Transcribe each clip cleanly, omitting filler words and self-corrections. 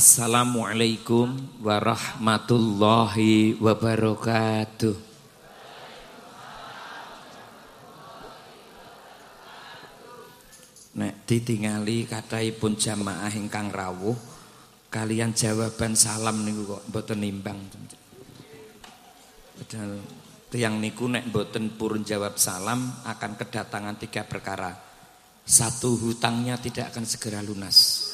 Assalamualaikum warahmatullahi wabarakatuh. Nek ditingali kathahipun jamaah ingkang rawuh kalian jawaban salam niku kok mboten nimbang. Padahal tiyang niku nek mboten purun jawab salam akan kedatangan 3 perkara. 1, hutangnya tidak akan segera lunas.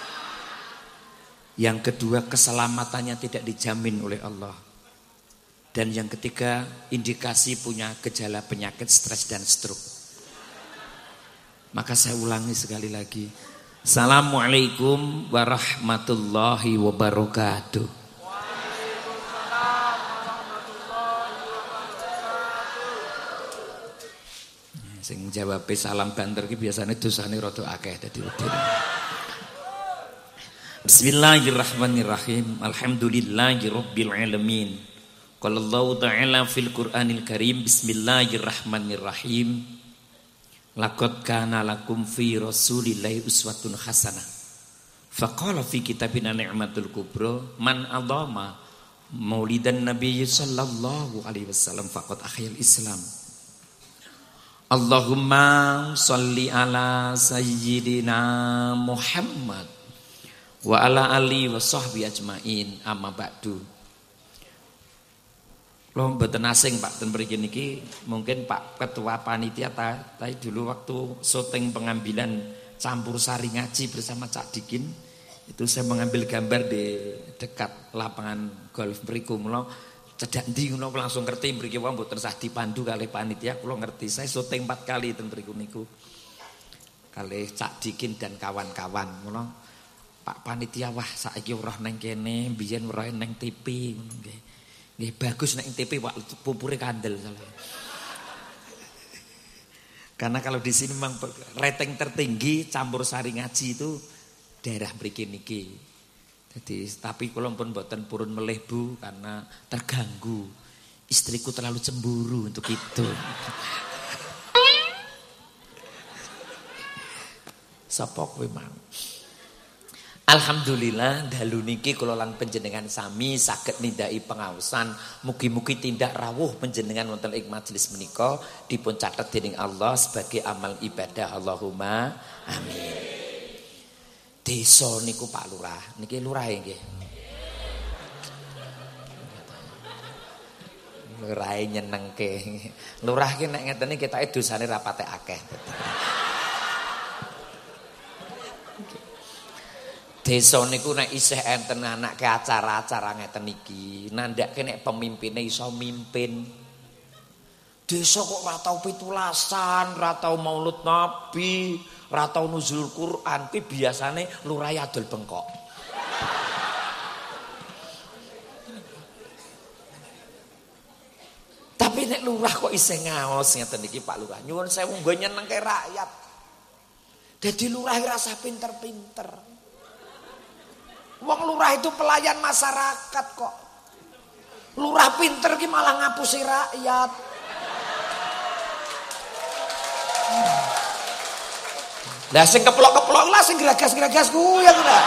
Yang kedua, keselamatannya tidak dijamin oleh Allah. Dan yang ketiga, indikasi punya gejala penyakit stres dan stroke. Maka saya ulangi sekali lagi. Assalamualaikum warahmatullahi wabarakatuh. Sing jawab salam banter ki biasanya dosane rada akeh dadi wedhus. Bismillahirrahmanirrahim. Alhamdulillahirabbil alamin. Qala Allah ta'ala fil Qur'anil Karim. Bismillahirrahmanirrahim. Laqad kana lakum fi Rasulillahi uswatun hasanah. Faqala fi kitabina ni'matul kubra man adama maulidan Nabi sallallahu alaihi wasallam faqad ahyal Islam. Allahumma sholli ala sayyidina Muhammad wa ala ali wa sahbi ajmain, amma ba'du. Lo mboten asing Pak ten mriki niki, mungkin Pak Ketua Panitia tadi dulu waktu syuting pengambilan campur sari ngaji bersama Cak Dikin, itu saya mengambil gambar di dekat lapangan golf mriku. Mula cedak ndi ngono langsung ngerti mriki wae mboten sah dipandu kalih panitia, kula ngerti. Saya syuting 4 kali ten mriku niku. Kalih Cak Dikin dan kawan-kawan. Mula Pak panitia wah saiki ora nang kene, biyen ora nang TV ngono nggih. Nggih bagus nek TV Pak pupure kandel soalnya. Karena kalau di sini memang rating tertinggi campur sari ngaji itu daerah mriki niki. Jadi tapi kula pun mboten purun melih Bu karena terganggu. Istriku terlalu cemburu untuk itu. Sapa kowe mang? Alhamdulillah dalu niki kula lan panjenengan sami saged nindaki pengaosan, mugi-mugi tindak rawuh panjenengan wonten ing majelis menika dipun catet dening Allah sebagai amal ibadah. Allahumma amin. Desa niku Pak Lurah, niki lurah nggih. Lurah nyenengke. Lurah ki nek ngeten iki ketake dosane ra patek akeh. Desa niku nek isih enten anake acara-acara ngeten iki, nandhake nek pemimpine iso mimpin. Desa kok ora tau pitulasan, ora tau maulud nabi, ora tau nuzul Quran, kuwi biasane lurah adol bengkok. Tapi nek lurah kok isih ngaos ngeten iki Pak Lurah. Nyuwun sewu nggo nyenengke rakyat. Dadi lurah rasa pinter-pinter. Wong lurah itu pelayan masyarakat kok. Lurah pinter ki malah ngapusi rakyat. Lah sing keplok-keplok lah sing geragas-geragas ku ya ora.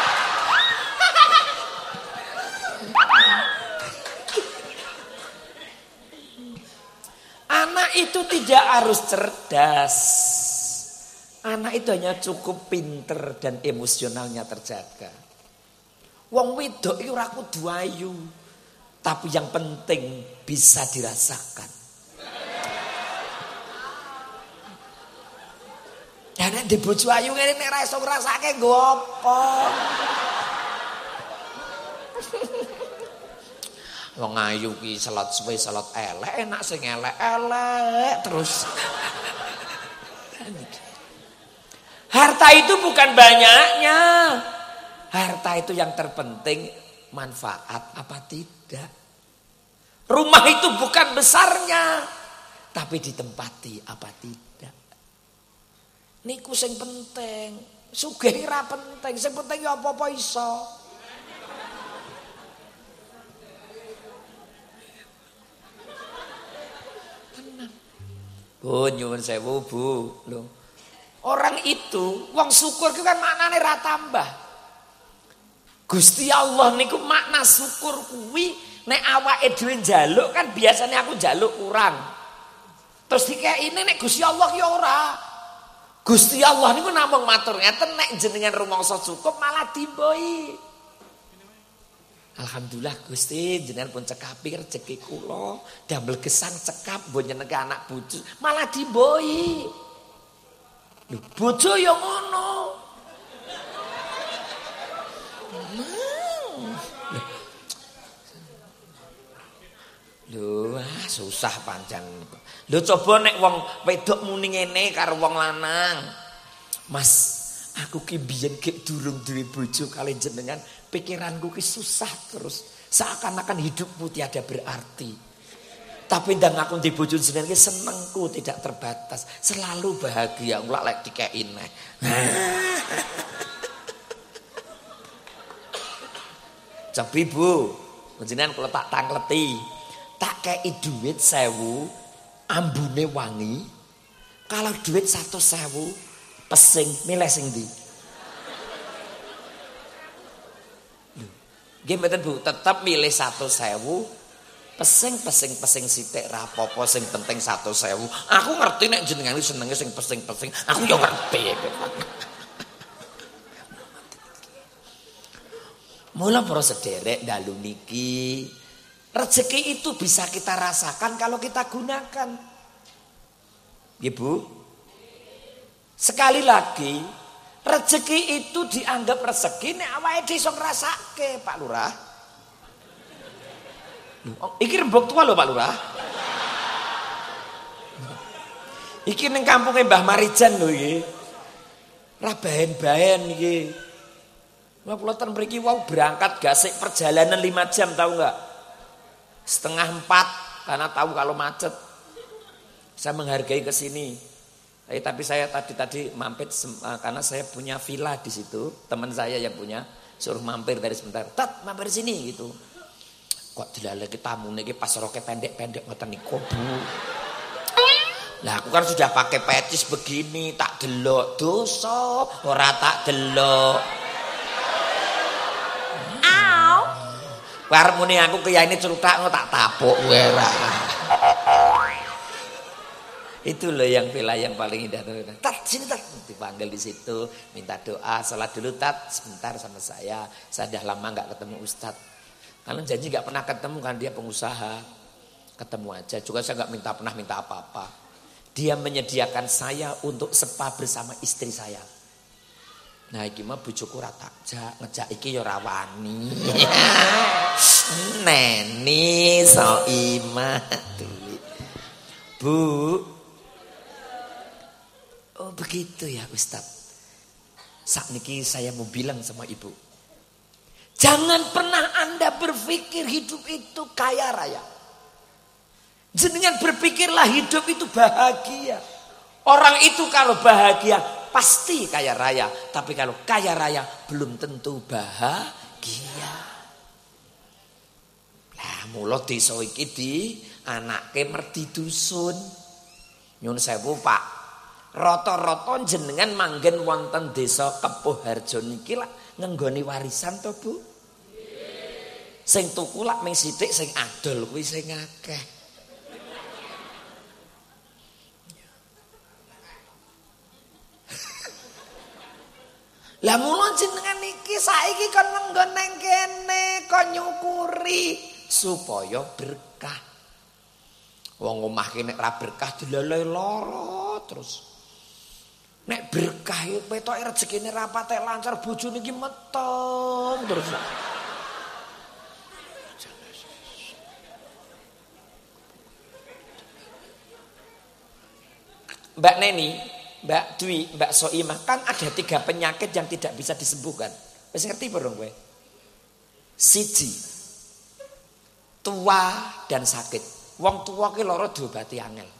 Anak itu tidak harus cerdas. Anak itu hanya cukup pinter dan emosionalnya terjaga. Wong wedok iki ora kudu ayu, tapi yang penting bisa dirasakan. Ya nek bojo ayu ngene nek ra iso ngrasake nggo apa? Wong ayu ki selot suwe selot elek, enak sing elek-elek terus. Harta itu bukan banyaknya. Harta itu yang terpenting manfaat apa tidak. Rumah itu bukan besarnya, tapi ditempati apa tidak. Niku sing penting. Sugih ora penting, sing penting ya apa-apa iso. Tenang. Bu nyuwun sewu Bu, lho. Orang itu wong syukur itu kan maknane ra tambah. Gusti Allah niku makna syukur kuwi nek awake dhewe njaluk kan biasanya aku njaluk kurang. Terus dikene nek Gusti Allah ki ora. Gusti Allah niku namung matur ngeten nek jenengan rumangsa cukup malah dimboi. Alhamdulillah Gusti jenengan pun cekapi rezeki kula, damel gesang cekap mbok nyenengke anak bojo malah dimboi. Lho bojo ya ngono. Lho, susah pancen. Lho coba nek wong wedok muni ngene karo wong lanang. Mas, aku ki biyen gek durung duwe bojo kali jenengan, pikiranku ki susah terus. Seakan-akan hidupku tiada berarti. Tapi ndang aku ndek bojo jenengan ki senengku tidak terbatas, selalu bahagia. Ora lek dikeki neh. Cepi Bu, jenengan kula tak tangkleti. Tak kei duit 1000, ambune wangi. Kalau duit 100.000, pesing milih sing ndi? Nggih mboten Bu, tetep milih 100.000. Pesing sithik ra apa-apa sing penting 100.000. Aku ngerti nek jenengan senenge sing pesing-pesing, aku yo ngerti. Mula para sederek dalu niki rezeki itu bisa kita rasakan kalau kita gunakan. Ibu, sekali lagi rezeki itu dianggap rezeki nek awake dhewe iso ngrasake, Pak Lurah. Iki rembug tua lho Pak Lurah. Iki ning kampunge Mbah Marijan lho iki. Ra bahen-bahen iki. Wah kula ten mriki wau berangkat gasik perjalanan 5 jam tahu enggak? 3:30 karena tahu kalau macet. Saya menghargai ke sini. Tapi saya tadi mampir karena saya punya villa di situ. Teman saya yang punya suruh mampir dari sebentar. Tat mampir sini gitu. Kok dilaleki tamune iki pas roke pendek-pendek ngoten niku, Bu. Lah aku kan sudah pakai petis begini, tak delok dosa, ora tak delok. Warep muni aku kiyaine cerutak tak tapuk kowe ra. Itu loh yang villa yang paling indah. Tat sini Tat, dipanggil di situ, minta doa, salat dulu Tat sebentar sama saya. Saya dah lama enggak ketemu Ustaz. Kalau janji enggak pernah ketemu kan dia pengusaha. Ketemu aja, juga saya enggak pernah minta apa-apa. Dia menyediakan saya untuk spa bersama istri saya. Nah iki mah bojoku ra takjak, ngejak iki ya ora wani. Neni Soimah. Bu. Oh begitu ya Ustaz. Sakniki saya mau bilang sama Ibu. Jangan pernah Anda berpikir hidup itu kaya raya. Jenengan berpikirlah hidup itu bahagia. Orang itu kalau bahagia pasti kaya raya, tapi kalau kaya raya belum tentu bahagia. Lah mula desa iki di anake merdi dusun. Nyun sewu Pak, rata-rata jenengan manggen wonten desa Kepuh Harjo niki lak ngenggoni warisan to Bu? Sing tuku lak ming sithik, sing adol kuwi sing akeh. Lah mula jenengan iki saiki kon nggon nang kene kon nyukuri supaya berkah. Wong omah ki nek ra berkah dileleh lara terus. Nek berkah iki petoke rezekine ra patek lancar bojone iki meteng terus. Mbak Neni, Mbak Dwi, Mbak Soimah, kan ada 3 penyakit yang tidak bisa disembuhkan. Wis ngerti bareng kowe? Siji, tua dan sakit. Wong tua ki lara diobati angel.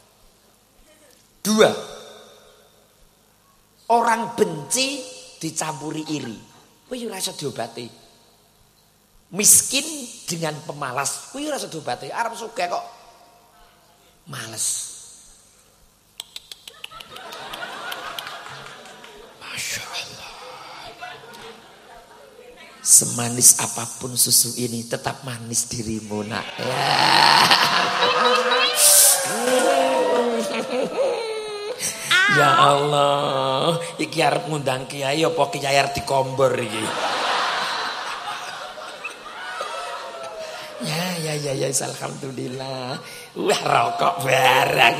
2, orang benci dicampuri iri. Kuwi ora iso diobati. Miskin dengan pemalas, kuwi ora iso diobati. Arep sugih kok males. Semanis apapun susu ini tetap manis dirimu nak. Ya Allah, iki arep ngundang kiai apa kiai arep dikombor iki. Ya, alhamdulillah. Wah, rokok barang.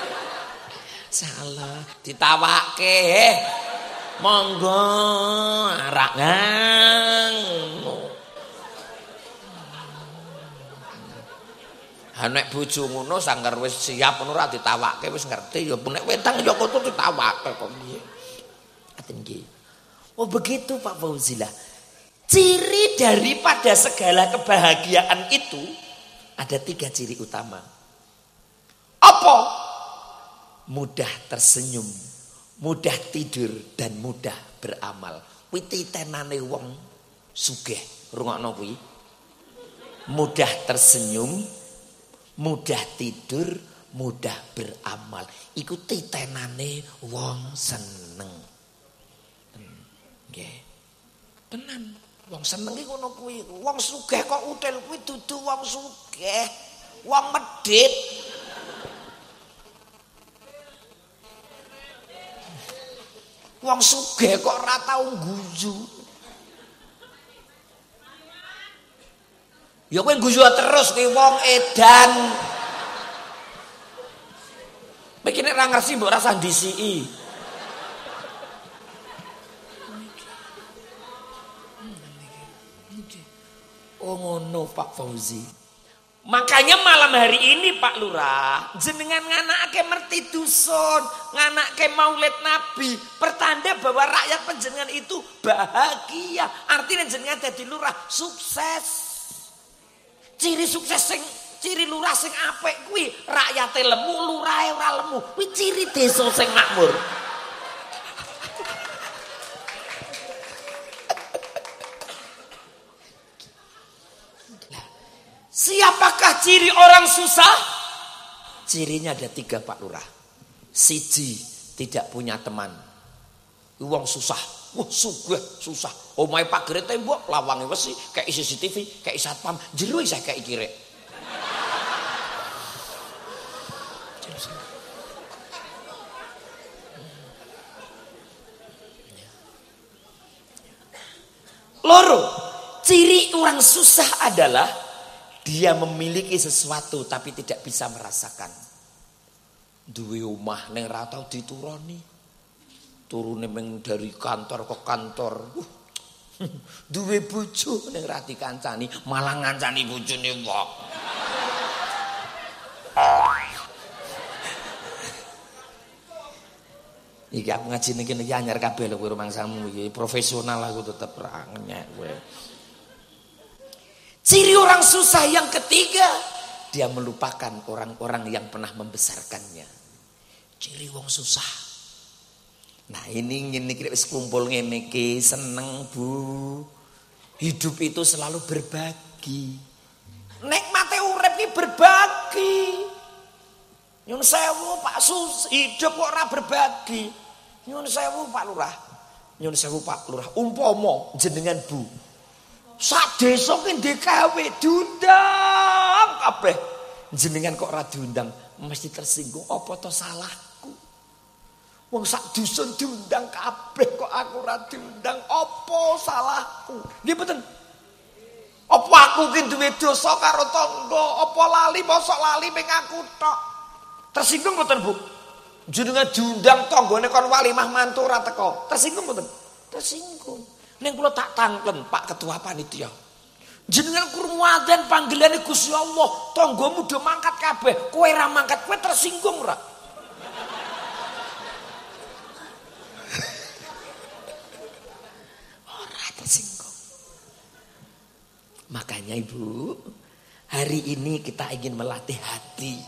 Salah, ditawake. Monggo, arak ngang. Nek bojo ngono sanggar wis siap ngono ora ditawake wis ngerti ya nek wetang ya kok ditawake kok piye. Aten nggih. Oh begitu Pak Fauzilah. Ciri daripada segala kebahagiaan itu ada 3 ciri utama. Apa? Mudah tersenyum, mudah tidur dan mudah beramal. Kuwi titenane wong sugih. Rungokno kuwi. Mudah tersenyum, mudah tidur, mudah beramal. Iku titenane wong seneng. Nggih. Tenan. Wong seneng iki ngono kuwi. Wong sugih kok util kuwi dudu wong sugih. Wong medhit. Wong sugih kok ora tau guyu. Ya kowe guyu terus ki wong edan. Iki nek ora ngerti mbok rasa ndisiki. Oh ngono Pak Fauzi. Makanya malam hari ini Pak Lurah, jenengan nganakake merti dusun, nganakake maulid Nabi, pertanda bahwa rakyat panjenengan itu bahagia. Artinya jenengan dadi lurah sukses. Ciri sukses sing ciri lurah sing apik kuwi rakyate lemu, lurahe ora lemu. Kuwi ciri desa sing makmur. Siapakah ciri orang susah? Cirinya ada 3 Pak Lurah. Siji, tidak punya teman. Wong susah. Wah sugih susah. Omahe pagere tembok, lawange wesi, kayak CCTV, kayak satpam, jero saya kayak kirek. Loro, ciri orang susah adalah dia memiliki sesuatu tapi tidak bisa merasakan. Duwe omah ning ra tau dituruni. Turune meng dari kantor ke kantor. Duwe bojo ning ra dikancani, malah ngancani bojone wong. Iki aku ngaji ning kene iki anyar kabeh lho kowe rumangsamu iki, profesional aku tetep ra ngenyek kowe. Ciri orang susah yang ketiga, dia melupakan orang-orang yang pernah membesarkannya. Ciri wong susah. Nah ini wis kumpul ngene iki seneng Bu. Hidup itu selalu berbagi. Nikmate urip iki berbagi. Nyun sewu Pak hidup kok ora berbagi. Nyun sewu Pak Lurah. Nyun sewu Pak Lurah. Umpama jenengan Bu sak desa ki ndekawe diundang kabeh. Jenengan kok ora diundang, mesti tersinggung. Apa to salahku? Wong sak dusun diundang kabeh kok aku ora diundang. Apa salahku? Nggih mboten. Apa aku ki duwe dosa karo tangga? Apa lali mosok lali ming aku tok? Tersinggung mboten Bu? Jenengan diundang tanggane kon walimah mantu ora teko. Tersinggung mboten? Tersinggung. Ning kula tak tangken Pak Ketua Panitia. Jenengan krungu adzan panggilane Gusti Allah, tanggamu do mangkat kabeh, kowe ra mangkat, kowe tersinggung ora? Ora tersinggung. Makanya Ibu, hari ini kita ingin melatih hati.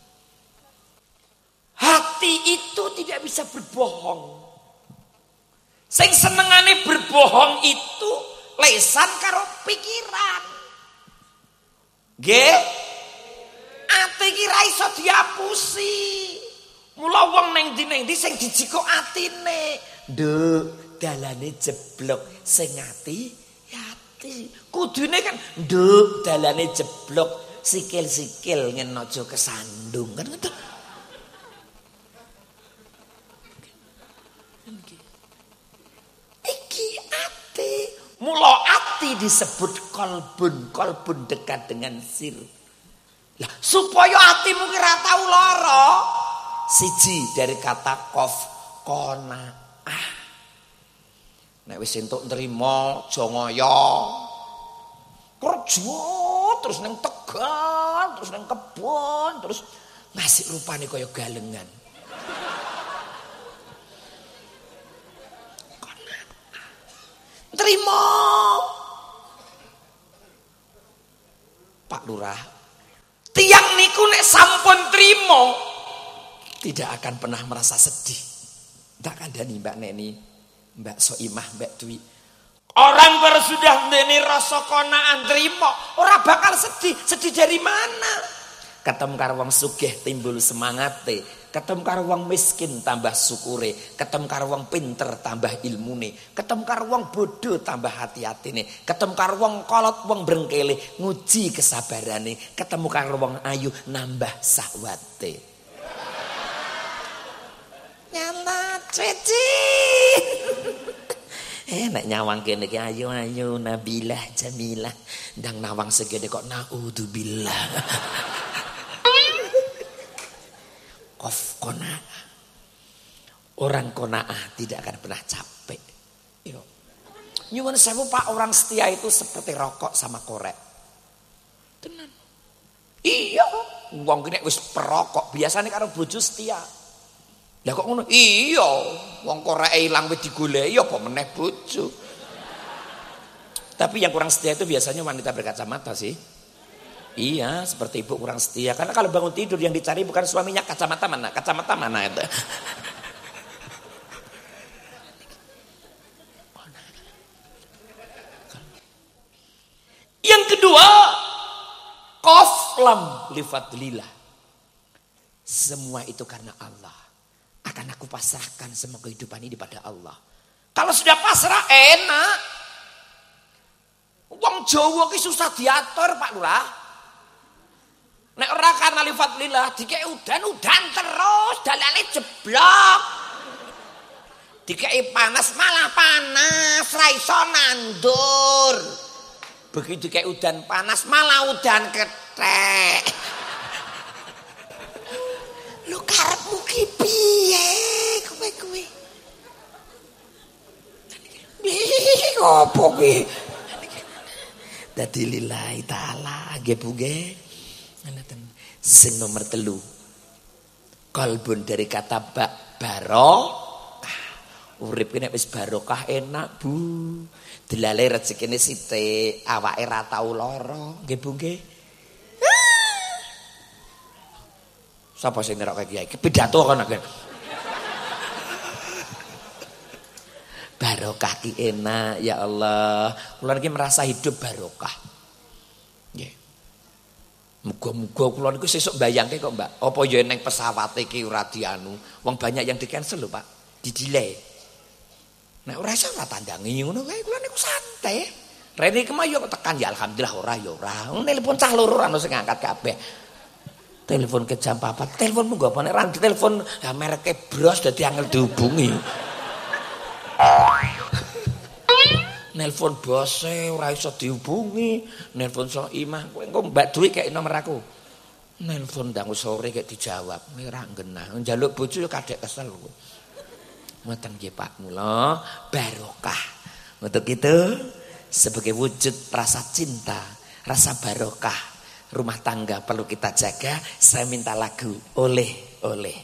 Hati itu tidak bisa berbohong. Sing senengane berbohong itu lesan karo pikiran. Nggih? Ati ki ra iso diapusi. Mula wong ning ndi sing dijiko atine. Nduk, dalane jeblok sing ati ya Kudune kan nduk dalane jeblok, sikil-sikil ngen aja kesandung kan ngoten. Iki ati. Mula ati disebut kolbun dekat dengan sir. Lah supaya atimu ki ra tau lara. Siji dari kata kof qanaah. Nek wis entuk nrimo aja ngoyo. Kerja terus nang Tegal, terus nang kebon, terus masih rupane kaya galengan. Terima. Pak Lurah, tiang niku nek sampun trimo tidak akan pernah merasa sedih. Tak kandhani Mbak Neni, Mbak Soimah, Mbak Dwi. Orang baru sudah ndene rasa konaan trimo, ora bakal sedih. Sedih dari mana? Ketemu karo wong sugih timbul semangate, ketemu karo wong miskin tambah syukure, ketemu karo wong pinter tambah ilmune, ketemu karo wong bodoh tambah hati-hatine, ketemu karo wong kolot wong brengkele nguji kesabarane, ketemu karo wong ayu nambah sahwate. Nyala cuci. Nek nyawang kene iki ayu Nabilah Jamilah, ndang nawang segede kok naudzubillah. Kof qanaah. Orang qanaah tidak akan pernah capek. Yo. Nyuwun sewu Pak, orang setia itu seperti rokok sama korek. Tenan. Iya, wong ki nek wis perokok biasane karo bojo setia. Lah kok ngono? Iya, wong koreke ilang wis digoleki apa meneh bojo. Tapi yang kurang setia itu biasanya wanita berkacamata sih. Iya, seperti ibu kurang setia. Karena kalau bangun tidur yang dicari bukan suaminya, kacamata mana itu. Yang kedua, qaf lam li fadlillah. Semua itu karena Allah. Akan aku pasrahkan semua kehidupan ini pada Allah. Kalau sudah pasrah enak. Wong Jawa ki susah diatur Pak Lurah. Nek ora karena li fadlillah dikek udan terus, dalane jeblok. Dikek panas malah panas, ra iso nandur. Begitu kayak udan panas malah udan kethek. Lu karepmu ki piye kowe? Opo ki? Dadi lillahi taala nggih Bu nggih. Sing nomor 3. Kolbun dari kata barokah. Urip ki nek wis barokah enak Bu. Delale rezekine sithik, awake ra tau lara, nggih Bu nggih. Sapa sing nerokke kiai? Pidato kan nggih. Barokah ki enak ya Allah. Kula niki merasa hidup barokah. Nggih. Muga-muga kula niku sesuk mbayangke kok, Mbak. Apa ya ning pesawate iki ora dianu. Wong banyak yang di-cancel lho, Pak. Di-delay. Nek ora iso ora tandangi ngono kae kula niku santai. Rene iki mah yo tekan ya alhamdulillah ora ya ora. Nelpon cah loro ora ono sing ngangkat kabeh. Telepon ke jam 4. Teleponmu nggo apa nek ra ditelepon ya mereke bros dadi angel dihubungi. Nelpon bose ora iso dihubungi, nelpon Soimah, kowe engko Mbak Dwi kek nomor aku. Nelpon ndang sore kek dijawab, ora genah. Njaluk bojo yo kadek kesel kok. Ngoten nggih Pak, mula barokah. Untuk itu sebagai wujud rasa cinta, rasa barokah rumah tangga perlu kita jaga. Saya minta lagu oleh.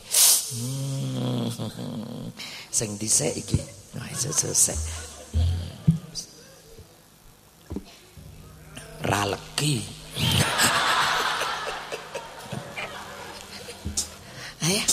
Sing dhisik iki. Nah, selesai. Raleki. Ayo.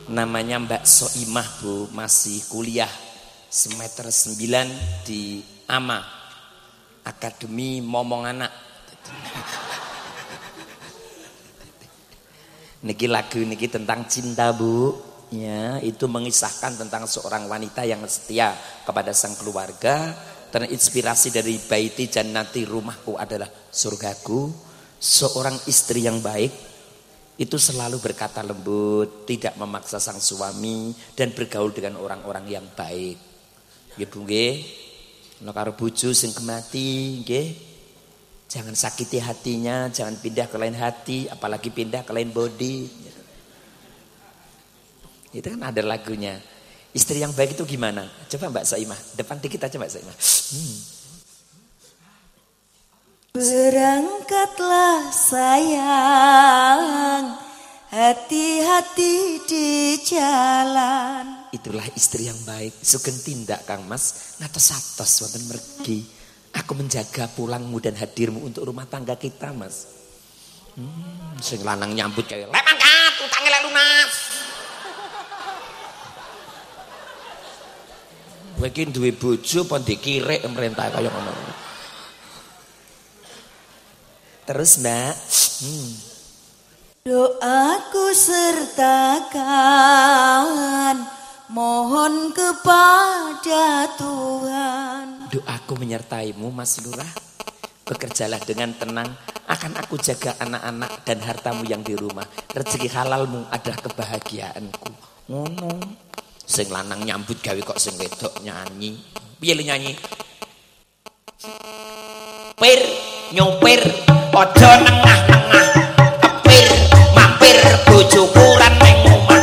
Namanya Mbak Soimah Bu, masih kuliah semester 9 di AMA, Akademi Momong Anak. Niki lagu niki tentang cinta Bu, ya itu mengisahkan tentang seorang wanita yang setia kepada sang keluarga, terinspirasi dari baiti jannati, rumahku adalah surgaku. Seorang istri yang baik itu selalu berkata lembut, tidak memaksa sang suami dan bergaul dengan orang-orang yang baik. Nggih Bu nggih. Nek karo bojo sing kemati nggih. Jangan sakiti hatinya, jangan pindah ke lain hati, apalagi pindah ke lain body. Itu kan ada lagunya. Istri yang baik itu gimana? Coba Mbak Soimah, depan dikit aja Mbak Soimah. Berangkatlah sayang, hati-hati di jalan. Itulah istri yang baik. Sugeng tindak Kang Mas, ngatos-atos wonten mergi. Aku menjaga pulangmu dan hadirmu untuk rumah tangga kita Mas. Sing lanang nyambut kayak lek mangkat utange lek lunas. Kowe iki duwe bojo apa dikirek merintah kaya ngono. Terus Mbak, Doaku sertakan, mohon kepada Tuhan. doaku menyertaimu Mas Lurah. Bekerjalah dengan tenang, akan aku jaga anak-anak dan hartamu yang di rumah. Rezeki halalmu adalah kebahagiaanku. Ngono. Sing lanang nyambut gawe kok sing wedok nyanyi. Piye le nyanyi? Pir nyopir aja nengah-nengah. Kepir mampir bojoku lan ning omah.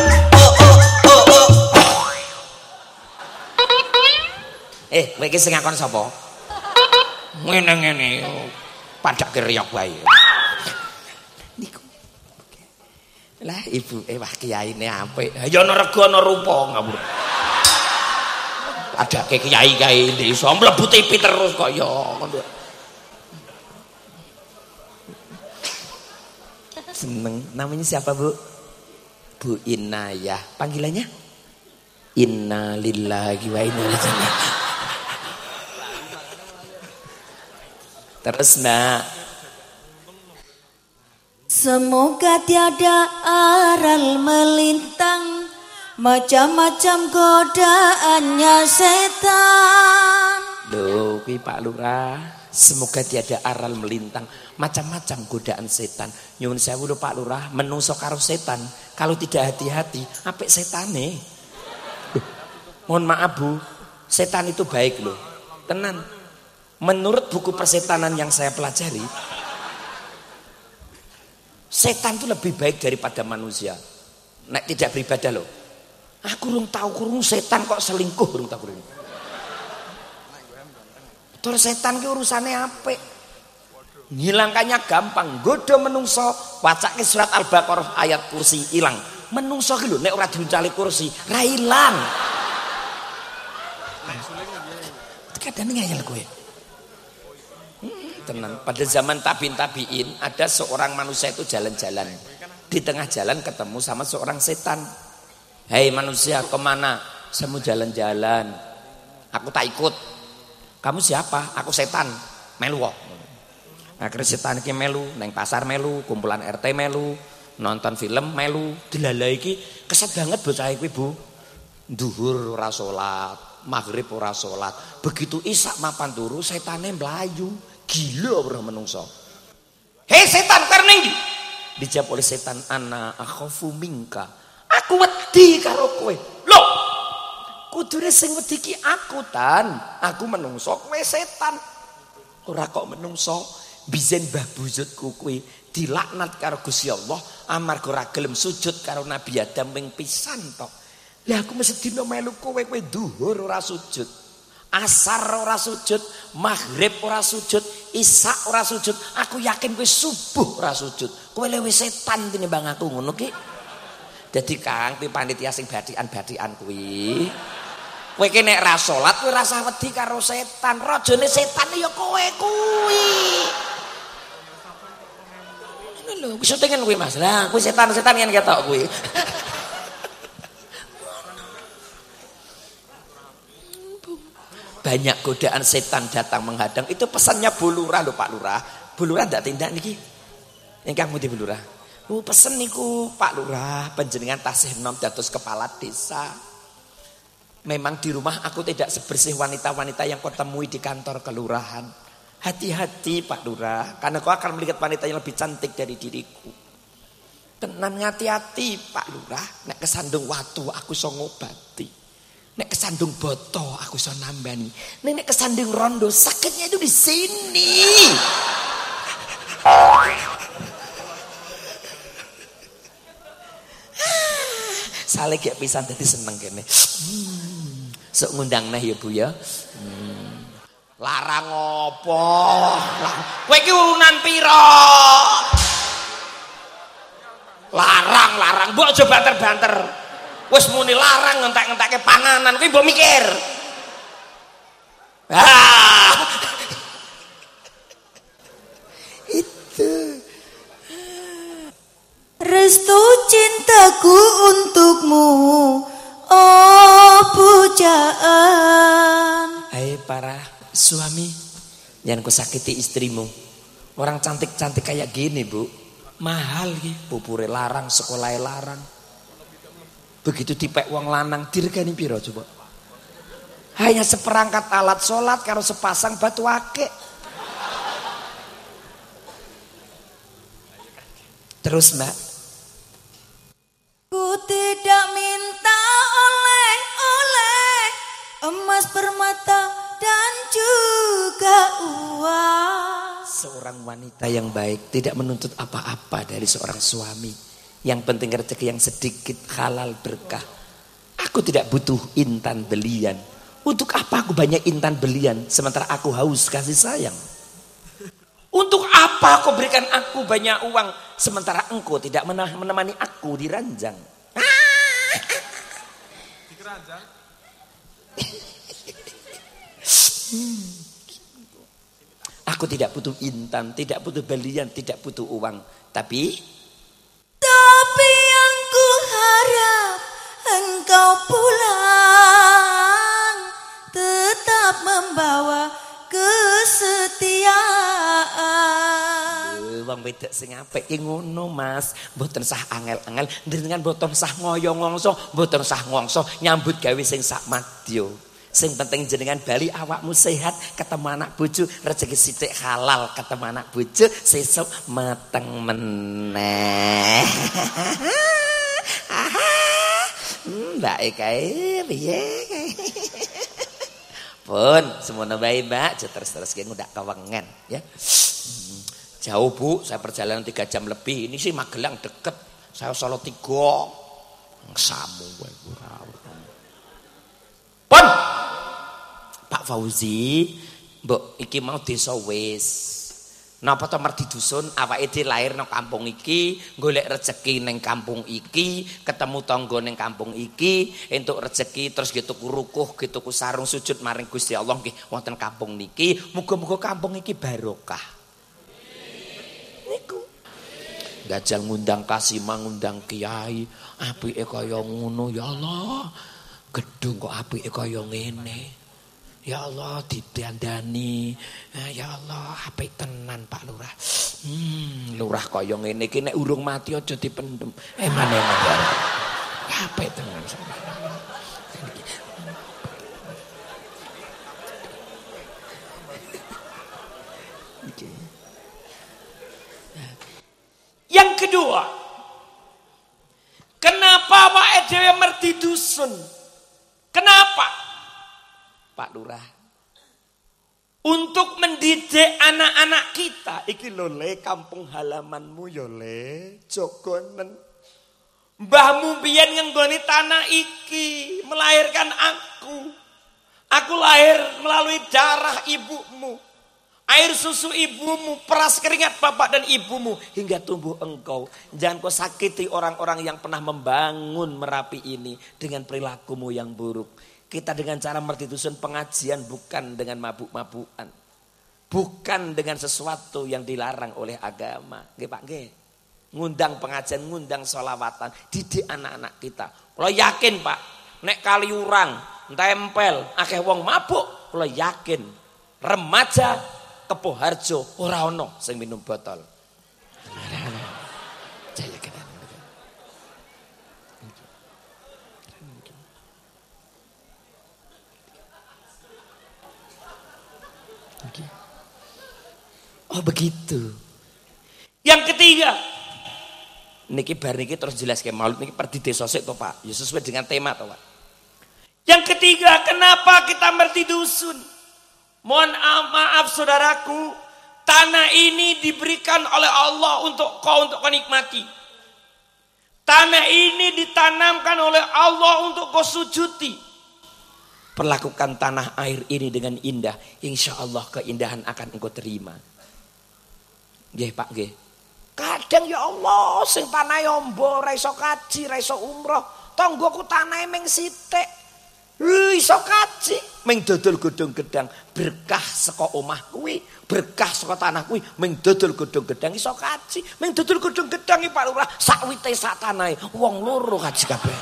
Kowe iki sing ngakon sapa? Ngene-ngene padake riyok wae. Niku. Lah ibu wah kiyaine apik. Ya ana rega ana rupa ngawur. Padake kiai-kiai desa mlebu TV terus kok ya ngono. Seneng. Namanya siapa Bu? Bu Inayah. Panggilannya? Inna lillahi wa inna ilaihi raji'un. Terus Mbak, Semoga tiada aral melintang, macam-macam godaannya setan. loh kuwi Pak Lurah, semoga tiada aral melintang, macam-macam godaan setan. Nyuwun sewu lho Pak Lurah, menungso karo setan, kalau tidak hati-hati, apik setane. Mohon maaf Bu, setan itu baik loh, tenan. Menurut buku persetanan yang saya pelajari, setan itu lebih baik daripada manusia. Nek tidak beribadah loh. Aku kurang tahu kurung setan kok selingkuh kurung tahu kurung. Terus setan ki urusane apik. Ngilangkannya gampang. Godho menungso, wacake surat Al-Baqarah ayat kursi ilang. Menungso ki lho nek ora diuncali kursi, ra ilang. Kadang ngayal kowe. Tenan. Pada zaman tabiin ada seorang manusia itu jalan-jalan. Di tengah jalan ketemu sama seorang setan. Hei manusia kemana? Saya mau jalan-jalan. Aku tak ikut. Kamu siapa? Aku setan. Melu kok. Akhirnya setan iki melu, neng pasar melu, kumpulan RT melu, nonton film melu. Dilalai iki keset banget bocah iki Bu. Duhur ora salat, maghrib ora salat. Begitu isak mapan turu setane mlayu. Gila ora menungso. Hei setan karena ndi? Dijawab oleh setan, ana akhafu minka. Aku wedi karo kowe. Loh. Kudune sing wedi ki aku tan. Aku menungso kowe setan. Ora kok menungso. Bizen Mbah Buyutku kuwi dilaknat karo Gusti Allah amarga ora gelem sujud karo Nabi Adam ping pisan tok. Lah aku mesti dina melu kowe duhur ora sujud. Asar ora sujud, maghrib ora sujud, isya ora sujud. Aku yakin kowe subuh ora sujud. Kowe lewe setan tinimbang aku ngono ki. Dadi Kang, kuwi panitia sing batikan-batikan kuwi. Kowe ki nek ra salat kowe rasa wedi karo setan. Rajane setan ya kowe kuwi. Ngono lho, syutingan kuwi Mas. Lah kuwi setan-setan yen ketok kuwi. banyak godaan setan datang menghadang. Itu pesannya Bu Lurah lho Pak Lurah. Bu Lurah ndak tindak niki. Ingkang pundi Bu Lurah? Pesen niku Pak Lurah panjenengan tasih nom dados kepala desa. Memang di rumah aku tidak sebersih wanita-wanita yang kau temui di kantor kelurahan. Hati-hati Pak Lurah, karena kau akan melihat wanita yang lebih cantik dari diriku. Tenan hati-hati Pak Lurah, nek kesandung watu aku iso ngobati. Nek kesandung boto aku iso nambani. Nek kesandung rondo sakitnya itu di sini. Sale gek pisan dadi seneng kene. Sok ngundang neh ya Bu ya. Larang opo? Kowe iki urunan pira? Larang, mbok aja banter-banter. Wis muni larang ngentek-ngentekke panganan kuwi mbok mikir. Itu. Restu cintaku untukmu, oh pujaan. Hai para suami, jangan kau sakiti istrimu. Orang cantik-cantik kayak gini Bu, mahal gitu. Pupure larang, sekolahnya larang. Begitu dipek wong lanang, diregani piro coba? Hanya seperangkat alat sholat karo sepasang batu akik. Terus Mbak, ku tidak minta oleh-oleh emas permata dan juga uang. seorang wanita yang baik tidak menuntut apa-apa dari seorang suami. Yang penting rezeki yang sedikit, halal, berkah. Aku tidak butuh intan belian. Untuk apa aku banyak intan belian sementara aku haus kasih sayang? Untuk apa kau berikan aku banyak uang sementara engkau tidak menemani aku di ranjang? Di ranjang? Aku tidak butuh intan, tidak butuh belian, tidak butuh uang. Tapi yang ku harap engkau pulang tetap membawa kesetiaan. Wong wedok sing apik ki ngono Mas, mboten sah angel-angel, njenengan mboten sah ngoyo-ngongso, mboten sah ngongso nyambut gawe sing sak madya. Sing penting jenengan bali awakmu sehat, ketemu anak bojo, rezeki sithik halal, ketemu anak bojo, sesuk mateng meneh. Mbak kae piye kae? Pun semono bae Mbak, terus-terus ki ngundak kewengen ya. Jauh Bu, saya perjalanan 3 jam lebih. Ini sih Magelang deket. Saya Solo 3. Samu kowe ora. Pun Pak Fauzi, mbok iki mau desa wis. Napa to merdi dusun awake dhewe lahir nang kampung iki, golek rezeki ning kampung iki, ketemu tangga ning kampung iki, entuk rezeki terus nggih tuku rukuh, nggih tuku sarung sujud maring Gusti Allah nggih wonten kampung niki. Muga-muga kampung iki barokah. Niku. Gajal ngundang kasima, ngundang kiai, apike kaya ngono ya Allah. Gedung kok apike kaya ngene. Ya Allah didandani. Ya Allah apik tenan Pak Lurah. Lurah kaya ngene iki nek urung mati aja dipendem. Eman-eman ya. Apik tenan. Yang kedua, kenapa awake dhewe merdi dusun? Kenapa? Pak Lurah, untuk mendidik anak-anak kita, iki lho le kampung halamanmu ya le, jogonen. Mbahmu biyen ngenggoni tanah iki, melahirkan aku. Aku lahir melalui darah ibumu, air susu ibumu, peras keringat bapak dan ibumu hingga tumbuh engkau. Jangan kau sakiti orang-orang yang pernah membangun Merapi ini dengan perilakumu yang buruk. Kita dengan cara merdi dusun pengajian bukan dengan mabuk-mabukan. Bukan dengan sesuatu yang dilarang oleh agama. Nggih Pak nggih. Ngundang pengajian, ngundang sholawatan, didik anak-anak kita. Kalau yakin Pak, nek Kaliurang, tempel, akeh wong mabuk, kula yakin remaja Kepoharjo ora ono sing minum botol. Oh begitu. Yang ketiga, niki bar niki terus jelas kayak maulid niki perdi desa sik to Pak. Ya sesuai dengan tema to Pak. Yang ketiga, kenapa kita merti dusun? Mohon maaf saudaraku, tanah ini diberikan oleh Allah untuk kau nikmati. Tanah ini ditanamkan oleh Allah untuk kau sujuti. Perlakukan tanah air ini dengan indah, insya Allah keindahan akan engkau terima. Nggih Pak nggih. Kadang ya Allah sing tanah yombo ra iso kaji, ra iso umroh, tanggoku tanahe ming sithik. Iso kaji, ming dodol godhong gedang, berkah saka omah kuwi, berkah saka tanah kuwi, ming dodol godhong gedang iso kaji, ming dodol godhong gedang iki Pak Lurah sakwite sak tanahe wong loro kaji kabeh.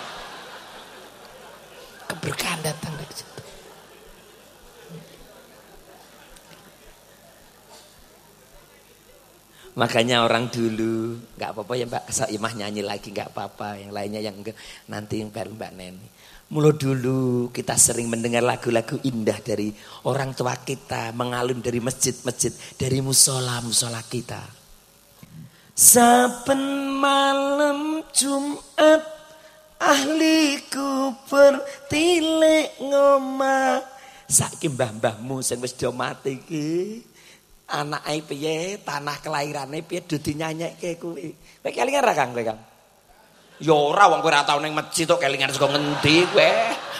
Keberkahan datang dari situ. Makanya orang dulu nggak apa-apa ya Mbak Soimah nyanyi lagi nggak apa-apa, yang lainnya yang enggak nanti yang baru Mbak Neni. Mula dulu kita sering mendengar lagu-lagu indah dari orang tua kita, mengalun dari masjid-masjid, dari musola-musola kita. Saben malam Jumat ahliku bertilek ngomah. Saiki mbah-mbahmu sing wis do mati iki, anake piye, tanah kelahirane piye do dinyanyekke kuwi. Kowe kelingan ra Kang kowe Kang? Ya ora wong kowe ora tau ning masjid tok kelingan saka ngendi kowe.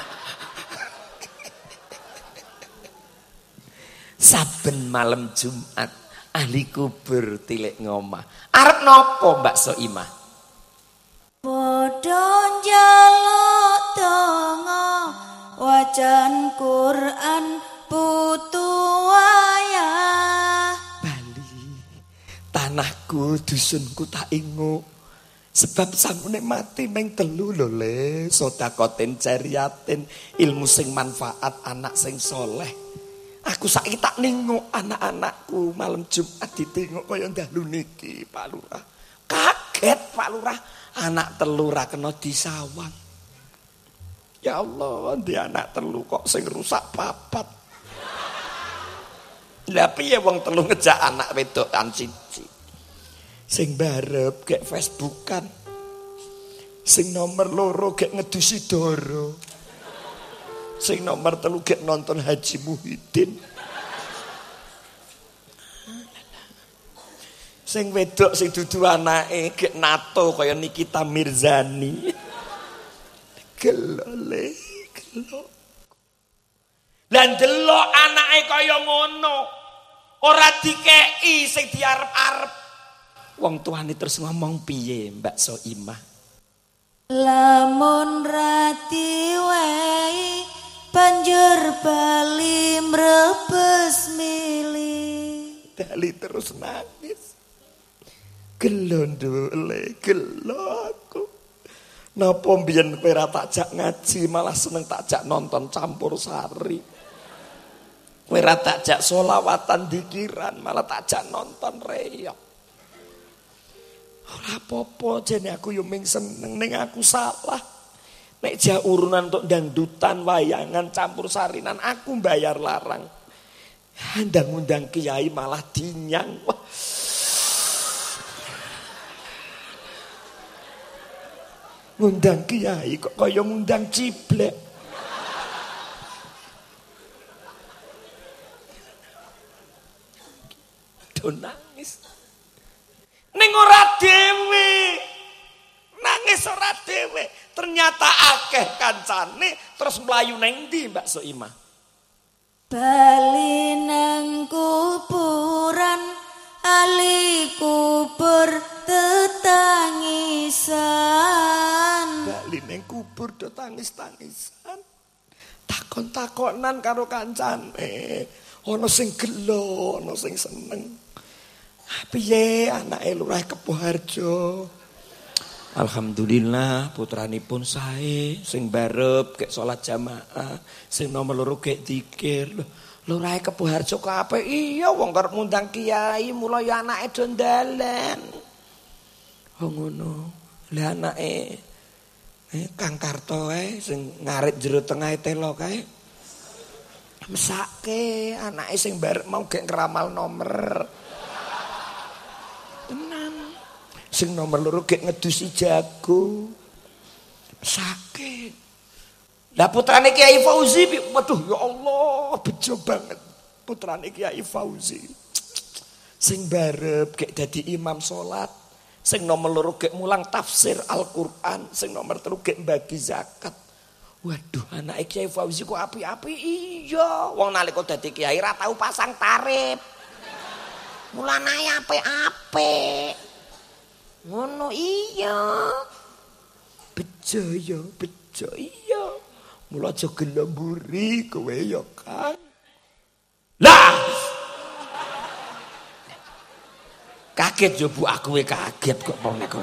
Saben malam Jumat ahli kubur tilek ngomah. Arep napa Mbak Soimah? Padha njaluk donga wacan Quran putu wayah. Bali tanahku dusunku tak inguk. Sebab sampune mati meng telu lho le, sedekaten jariyatin, ilmu sing manfaat, anak sing soleh. Aku saiki tak ninguk anak-anakku malam Jumat ditinguk kaya ndalu niki Pak Lurah. Kaget Pak Lurah, anak telu ra kena disawang. Ya Allah, di anak telu kok sing rusak papat. Lah piye wong telu ngejak anak wedokan siji. Sing barep gek Facebookan. Sing nomor loro gek ngedusi doro. Sing nomor telu gek nonton Haji Muhyiddin. Sing wedok sing dudu anake gek nato kaya Nikita Mirzani. Gelole, gelo. Lan delok anake kaya ngono. Ora dikeki sing diarep-arep. Wong tuane terus ngomong piye Mbak Soimah? Lamun rati wae banjur bali mrebes mili. Dali terus nangis. Gelondole, gelo aku. Napa mbiyen kowe ora takjak ngaji malah seneng takjak nonton campur sari. Kowe ora takjak selawatan dikiran malah takjak nonton reyok. Ora apa-apa jane aku yo ming seneng ning aku salah. Nek ja urunan untuk dangdutan, wayangan, campur sarinan aku bayar larang. Ndang-undang kiai malah dinyang. Wah. Ngundang kiai kok kaya ngundang ciblek. Do nangis. Ning ora dhewe. Nangis ora dhewe. Ternyata akeh kancane terus mlayu nang ndi Mbak Soimah? Bali nang kuburan ali kubur tetangisan. Bali nang kubur do tangis-tangisan. Takon-takonan karo kancane. Ana sing gelo, ana sing seneng. Piye anake Lurah Kepoharjo? Alhamdulillah putranipun sae sing barep kek salat jamaah, sing nomor loro kek zikir. Lurahe Kebo Harjo kabeh iya wong karep ngundang kiai mula ya anake do ndalan. Oh ngono. Lah anake Kang Karto sing ngarit jero tengah telo kae. Mesake anake sing barep mau gek ngeramal nomor. Tenan. Sing nomor loro gek ngedusi jago. Sakit. Lah putrane Kiai Fauzi, waduh ya Allah, bejo banget. Putrane Kiai Fauzi. Sing barep gek dadi imam salat, sing nomor loro gek mulang tafsir Al-Qur'an, sing nomor telu gek bagi zakat. Waduh, anake Kiai Fauzi kok apik-apik iya. Wong nalika dadi kiai ra tau pasang tarif. Mulane apik-apik. Ngono iya. Bejo iya. Mula aja gelo mburi kowe ya kan. Lah. Kaget yo Bu aku kaget kok wong kowe.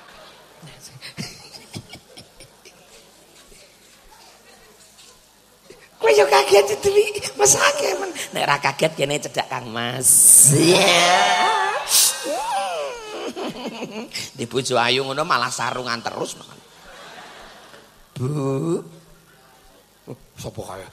Kowe yo kaget itu mesake men. Nek ra kaget kene cedak Kang Mas. Di bojo ayu ngono malah sarungan terus. Bu. Sopo kae?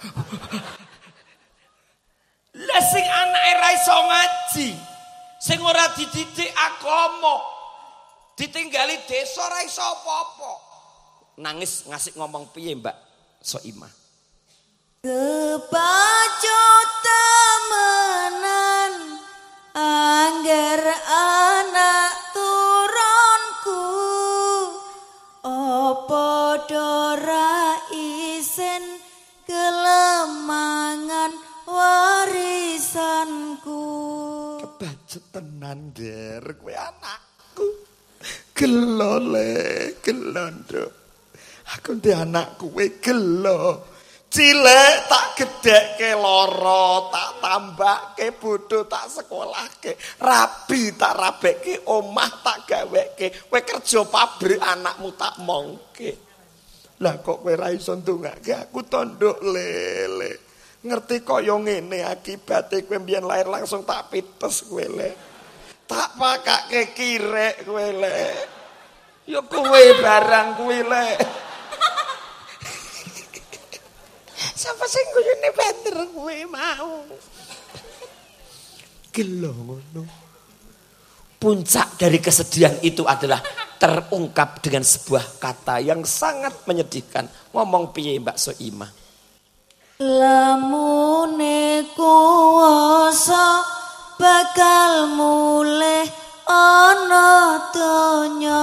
Lah sing anake ra iso ngaji, sing ora dididik agama, ditinggali desa ra iso apa-apa. Nangis ngasih ngomong piye Mbak Soimah? Kepacut temenan angger anak turunku opo dora isen kelemangan warisanku. Kebacut tenan Der kowe anakku. Gelole gelondo. Aku ndek anak kowe gelo. Cilek tak gedhekke loro, tak tambahke bodho, tak sekolahke, rabi tak rabekke, omah tak gaweke, kowe kerja pabrik anakmu tak mongke. Lah kok kowe ra iso ndongake aku tondok lele. Ngerti kaya ngene akibate kowe mbiyen lahir langsung tak pites kowe le. Tak pakake kirek kowe le. Ya kowe barang kowe le. Sapa sing guyune bener kowe mau. Gelo ngono. Puncak dari kesedihan itu adalah terungkap dengan sebuah kata yang sangat menyedihkan. Ngomong piye Mbak Soimah? Lamune kuwasa bakal mulih ana donya.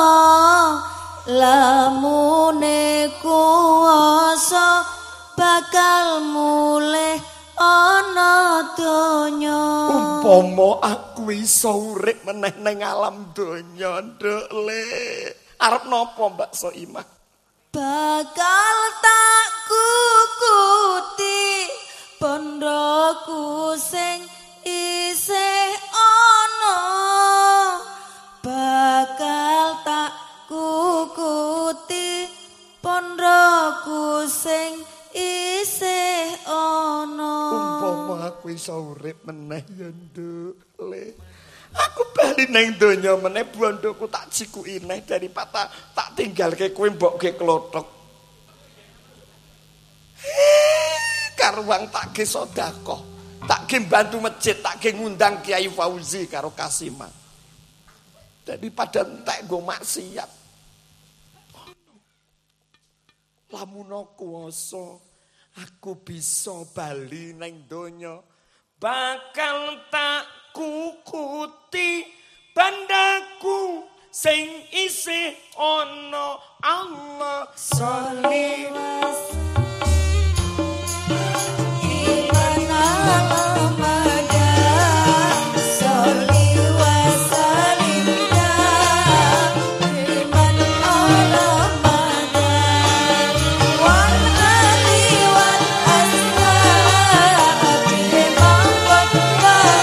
Lamune kuwasa bakal mulih ana donya. Umpama aku iso urip meneh ning alam donya, Nduk Le. Arep napa Mbak Soimah? Bakal tak kukuti pondoku sing isih ana. Bakal tak kukuti pondoku sing isih ana. Umpama aku iso urip meneh ya Nduk Le. Aku bali nang donya meneh bondoku tak jikuki neh daripada tak tinggalke kowe mbokke klothok. Karo wong tak ge sedekah, tak ge bantu masjid, tak ge ngundang Kiai Fauzi karo Kasimah. Daripada entek nggo maksiat. Lamun kuwasa aku bisa bali nang donya bakal tak kukuti bandaku sing isih ana. Allah sholli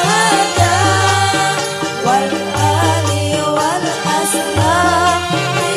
wal ali wal asla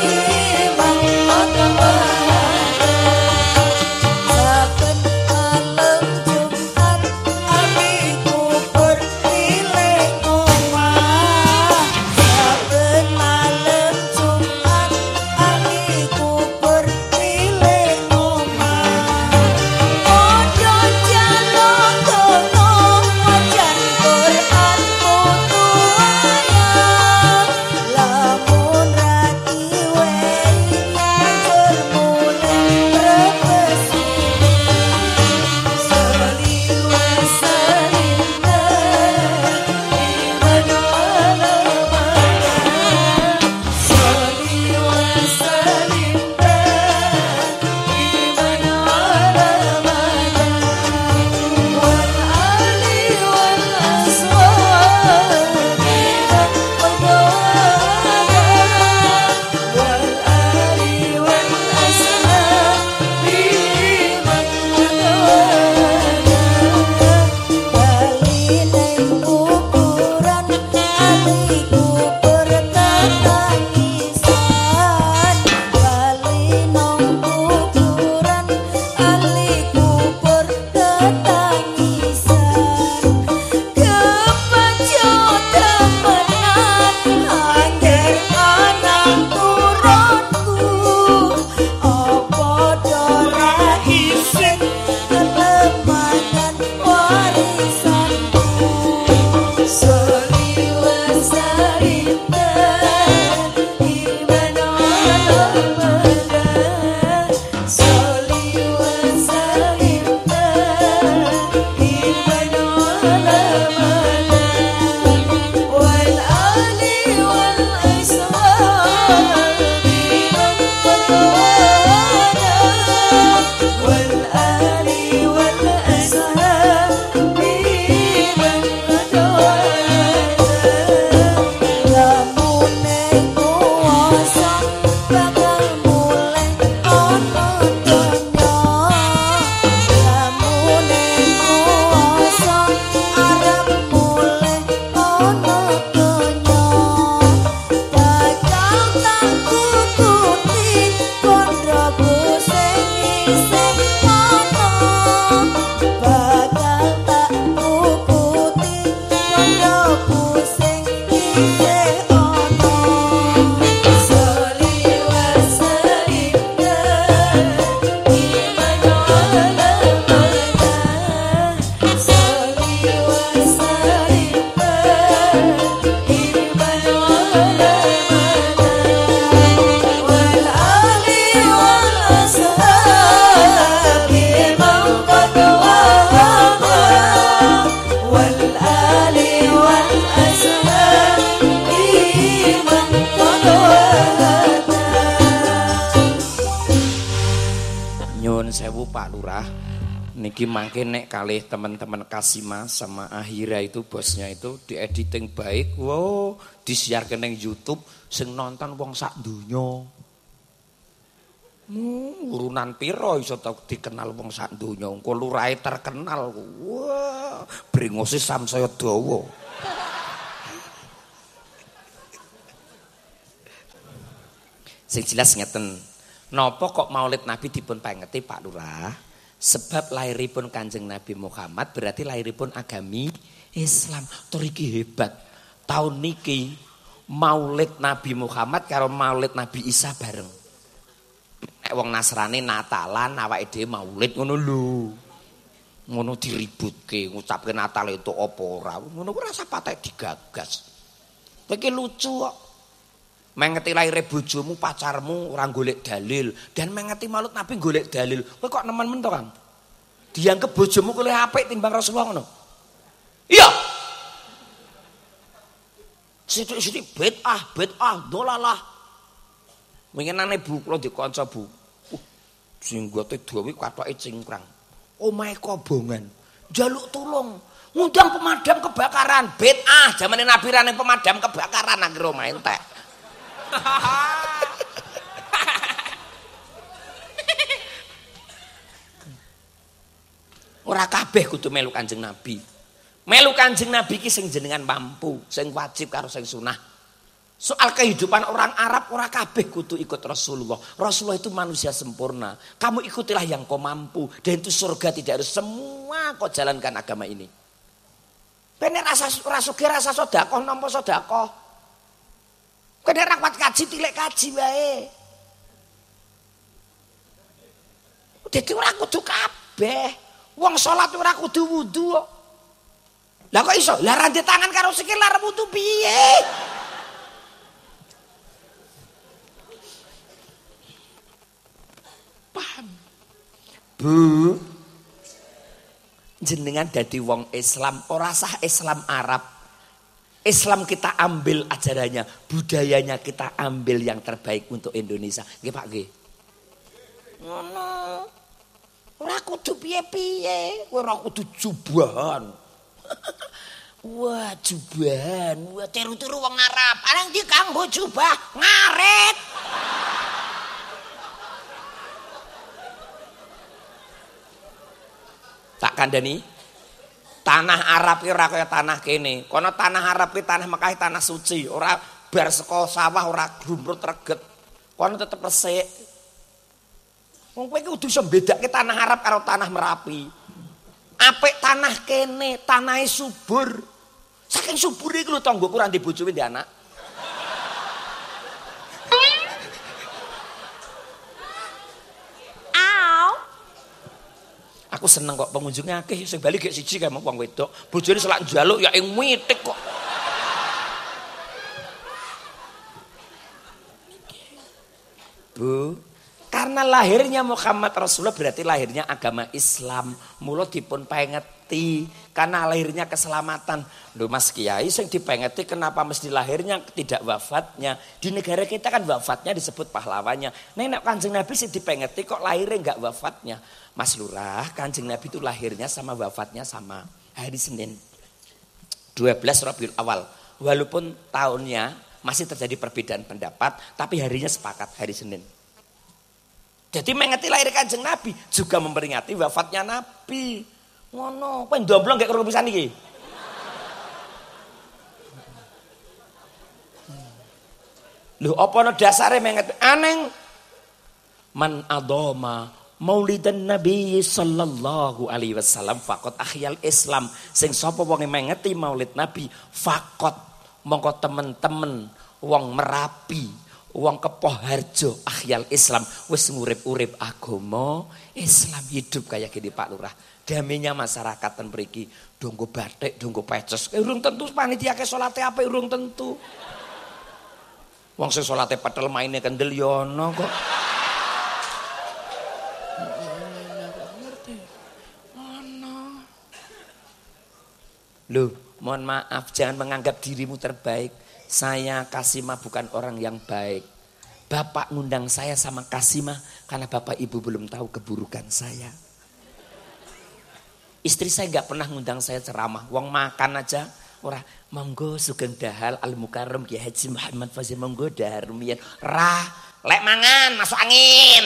Pak Lurah, niki mangke nek kalih teman-teman Kasima sama Ahira itu bosnya itu diediting baik, wow, disiarkan ning YouTube, sing nonton wong sak donya. Urunan piro iso dikenal wong sak donya, engko lurahe terkenal. Wah, brengose samsaya dawa. Sing jelas ngeten. Napa kok Maulid Nabi dipun pengeti Pak Lurah? Sebab lahiripun Kanjeng Nabi Muhammad berarti lahiripun agami Islam. Toriki hebat. Tahun niki Maulid Nabi Muhammad karo Maulid Nabi Isa bareng. Nek wong Nasrani Natalan awake dhewe Maulid ngono lho. Ngono diributke, ngucapke Natal itu apa ora. Ngono ku rasa patek digagas. Iki lucu kok. Mengeti lahire bojomu, pacarmu ora golek dalil, dan mengeti Maulid Nabi golek dalil. Kowe kok nemen-men to, Kang? Dianggep bojomu luwih apik timbang Rasulullah ngono. Iya. Sithik-sithik bid'ah, dolalah. Winginane Bu kula dikanca Bu. Jenggote dawa katoke cingkrang. Omahe kobongan. Njaluk tulung. Ngundang pemadam kebakaran. Bid'ah jamane Nabi rane pemadam kebakaran nang omahe entek. Ora kabeh kudu melu Kanjeng Nabi. Melu Kanjeng Nabi ki sing jenengan mampu, sing wajib karo sing sunah. Soal kehidupan orang Arab ora kabeh kudu ikut Rasulullah. Rasulullah itu manusia sempurna. Kamu ikutilah yang kau mampu, dan itu surga tidak harus semua kau jalankan agama ini. Bener rasa sugih rasa sedekah nampa sedekah. Kene rakwat kaji tilek kaji wae. Dadi ora kudu kabeh. Wong salat ora kudu wudu kok. Lah kok iso? Lah randhe tangan karo sikil arep wudu piye? Paham? Bu. Jenengan dadi wong Islam, ora sah Islam Arab. Islam kita ambil ajarannya, budayanya kita ambil yang terbaik untuk Indonesia. Nggih Pak nggih. Ngono. Ora kudu piye-piye, ora kudu jubahan. Wah, jubahan, wah tiru-tiru wong Arab. Areng iki kanggo jubah ngarit. Tak kandhani. Tanah Arab ki ora kaya tanah kene. Kono tanah Arab ki tanah Mekah tanah suci, ora bar saka sawah ora grumrut reget. Kono tetep resik. Wong kowe iki kudu iso mbedakake tanah Arab karo tanah Merapi. Apik tanah kene, tanahe subur. Saking subure iki lho tanggoku ora ndek bojo ndek anak. Aku seneng kok pengunjungnya akeh sing bali gek siji kae wong wedok. Bojone selak njaluk ya ing mitik kok. Bu, karena lahirnya Muhammad Rasulullah berarti lahirnya agama Islam. Mula dipun pengeti karena lahirnya keselamatan. Loh Mas Kiai sing dipengeti kenapa mesti lahirnya tidak wafatnya? Di negara kita kan wafatnya disebut pahlawannya. Nek Kanjeng Nabi sing dipengeti kok lahirnya enggak wafatnya? Mas Lurah, Kanjeng Nabi itu lahirnya sama wafatnya sama hari Senin 12 Rabiul Awal. Walaupun tahunnya masih terjadi perbedaan pendapat, tapi harinya sepakat hari Senin. Jadi mengeti lahir Kanjeng Nabi juga memperingati wafatnya Nabi. Ngono, kowe ndomblong gak karo pisan iki. Lho apa no dasare mengeti? Aneng man adoma Maulidan Nabi sallallahu alaihi wasallam faqat ahyal Islam. Sing sapa wong mengeti maulid Nabi faqat mongko temen-temen wong Merapi, wong Kepoharjo ahyal Islam wis ngurip-urip agama Islam hidup kayak gini Pak Lurah. Damainya masyarakat ten mriki donggo batik, donggo peces. Urung tentu panitia ke salate apa urung tentu. Wong sing salate padahal maine kendel yo ono kok. Loh, mohon maaf jangan menganggap dirimu terbaik. Saya Kasimah bukan orang yang baik. Bapak ngundang saya sama Kasimah karena bapak ibu belum tahu keburukan saya. Istri saya gak pernah ngundang saya ceramah. Wong makan aja ora monggo Sugeng Dahal Al Mukarram Kiai Haji Muhammad Fazil monggo dahar rumiyin. Rah, lek mangan masuk angin.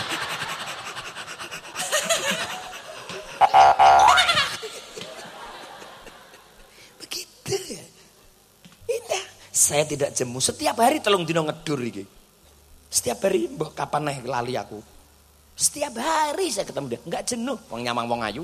Begitu ya. Indah. Saya tidak jemu. Setiap hari telung dino ngedur iki. Setiap hari mbok kapan neh lali aku. Setiap hari saya ketemu dia. Enggak jenuh. Wong nyamang wong ayu.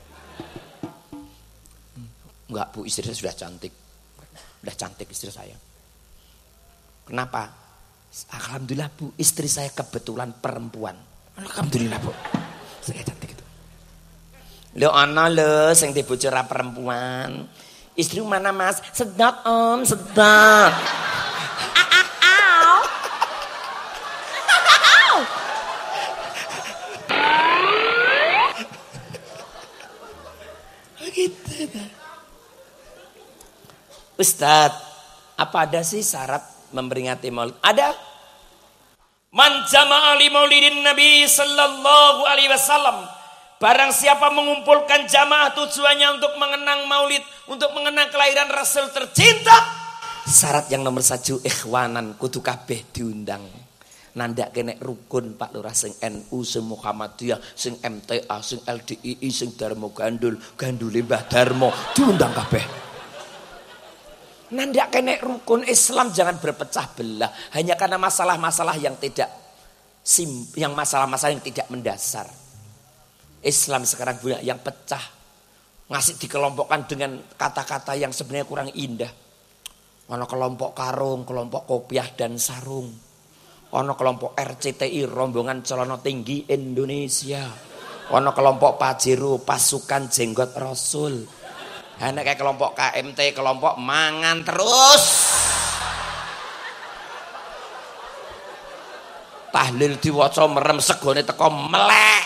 Enggak Bu, istri saya sudah cantik. Sudah cantik istri saya. Kenapa? Alhamdulillah Bu, istri saya kebetulan perempuan. Alhamdulillah Bu. Saya cantik itu. Lo ana lo sing dibojora perempuan. Istri mana Mas? Sedap Om, sedap. Begitu. Ustadz, apa ada sih syarat memperingati maulid? Ada. Man jama'a li maulidin Nabi sallallahu alaihi wasallam. Barang siapa mengumpulkan jamaah tujuannya untuk mengenang maulid, untuk mengenang kelahiran Rasul tercinta. Syarat yang nomor 1 ikhwanan kudu kabeh diundang. Nandak kene rukun Pak Lurah sing NU, sing Muhammadiyah, sing MTA, sing LDII, sing Darmo Gandul, Gandule Mbah Darmo diundang kabeh. Nandak kene rukun Islam jangan berpecah belah hanya karena masalah-masalah yang masalah-masalah yang tidak mendasar. Islam sekarang banyak yang pecah, ngasih dikelompokkan dengan kata-kata yang sebenarnya kurang indah. Ono kelompok karung, kelompok kopiah dan sarung. Ono kelompok RCTI, rombongan celana tinggi Indonesia. Ono kelompok Pajero, pasukan jenggot Rasul. Ana kayak kelompok KMT, kelompok mangan terus. Tahlil diwaca merem segone teko melek.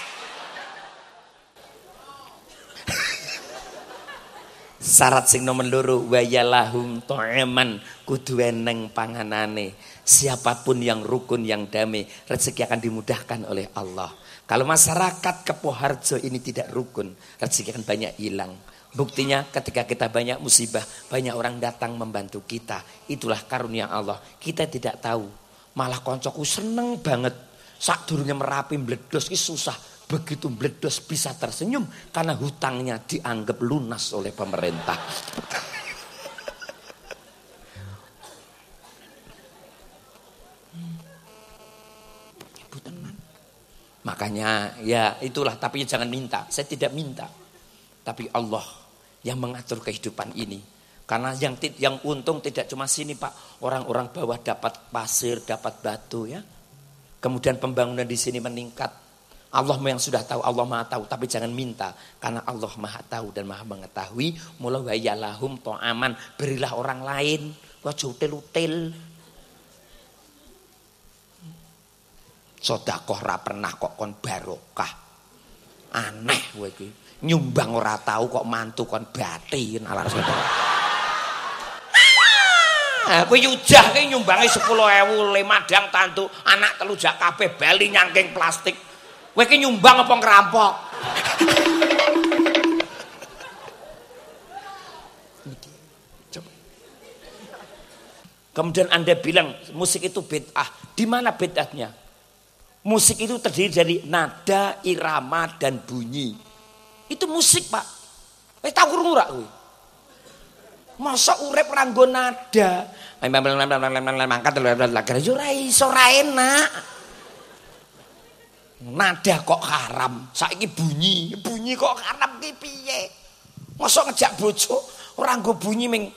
Syarat sing nomor 2 wayalahum ta'aman kudu eneng panganane. Siapapun yang rukun yang damai, rezeki akan dimudahkan oleh Allah. Kalau masyarakat Kepoharjo ini tidak rukun, rezeki akan banyak hilang. Buktinya ketika kita banyak musibah, banyak orang datang membantu kita. Itulah karunia Allah. Kita tidak tahu. Malah koncoku seneng banget. Sakdurunge Merapi meledos ki susah. Begitu meledos bisa tersenyum karena hutangnya dianggap lunas oleh pemerintah. Ibu tenang. Makanya ya itulah, tapi jangan minta. Saya tidak minta. Tapi Allah yang mengatur kehidupan ini. Karena yang untung tidak cuma sini Pak. Orang-orang bawah dapat pasir, dapat batu ya. Kemudian pembangunan di sini meningkat. Allah yang sudah tahu, Allah Maha tahu. Tapi jangan minta. Karena Allah Maha tahu dan Maha mengetahui. Mula wayalahum to'aman. Berilah orang lain. Wajah util-util. Sedekah ora pernah kok kon barokah. Aneh kowe iki. Nyumbang ora tahu kok mantu kon bati nalar sedekah. Kowe yujah ki nyumbangi 10.000 le madang tantu, anak telu jak kabeh bali nyangking plastik. Kowe ki nyumbang apa ngerampok? Kemudian Anda bilang musik itu bid'ah. Di mana bid'ahnya? Musik itu terdiri dari nada, irama, dan bunyi. Itu musik, Pak. Tahu krungu ra kowe? Masa urip ora nggo nada. Mangkat lagar yo ora iso ora enak. Nada kok haram. Saiki bunyi kok haram ki piye? Masa ngejak bojo ora nggo bunyi ming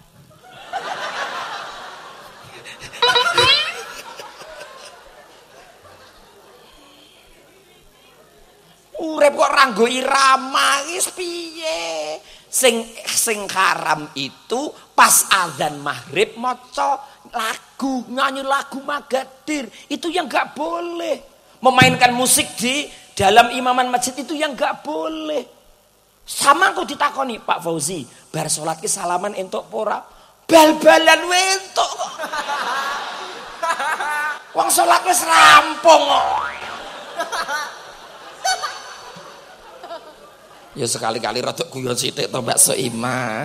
urip kok ora nggo irama wis piye? Sing haram itu pas azan maghrib maca lagu, nyanyi lagu Magadir. Itu yang enggak boleh. Memainkan musik di dalam imaman masjid itu yang enggak boleh. Sama kok ditakoni Pak Fauzi, bar salat ki salaman entuk ora? Bal-balan wentuk kok. Wong salat wis rampung kok. Ya sekali-kali rada guyon sithik to Mbak Soima.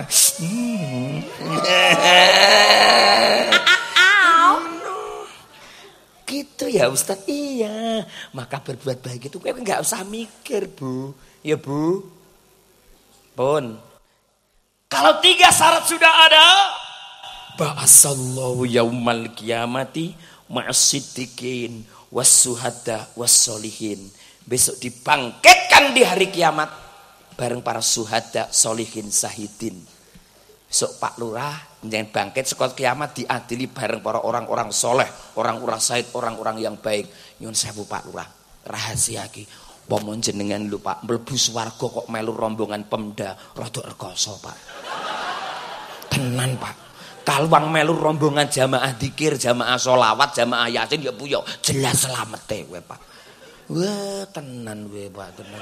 Gitu ya Ustaz. Iya. Maka berbuat baik itu kowe enggak usah mikir, Bu. Ya, Bu. Pun. Kalau 3 syarat sudah ada, ba'asallahu yaumal qiyamati ma'as-siddiqin was-suhada was-solihin. Besok dibangkitkan di hari kiamat bareng para suhada, solihin, sahidin. Besok Pak Lurah jangan bangkit sekot kiamat diadili bareng para orang-orang soleh, orang-orang sahid, orang-orang yang baik. Nyun sewu Pak Lurah, rahasia iki. Pomon jenengan lho Pak, mlebu swarga kok melu rombongan Pemda, rada rekoso Pak. Tenan Pak. Kalwang melu rombongan jamaah dzikir, jamaah sholawat, jamaah yasin ya Bu yo jelas selamete kowe Pak. Wah, tenan kowe Pak, tenan.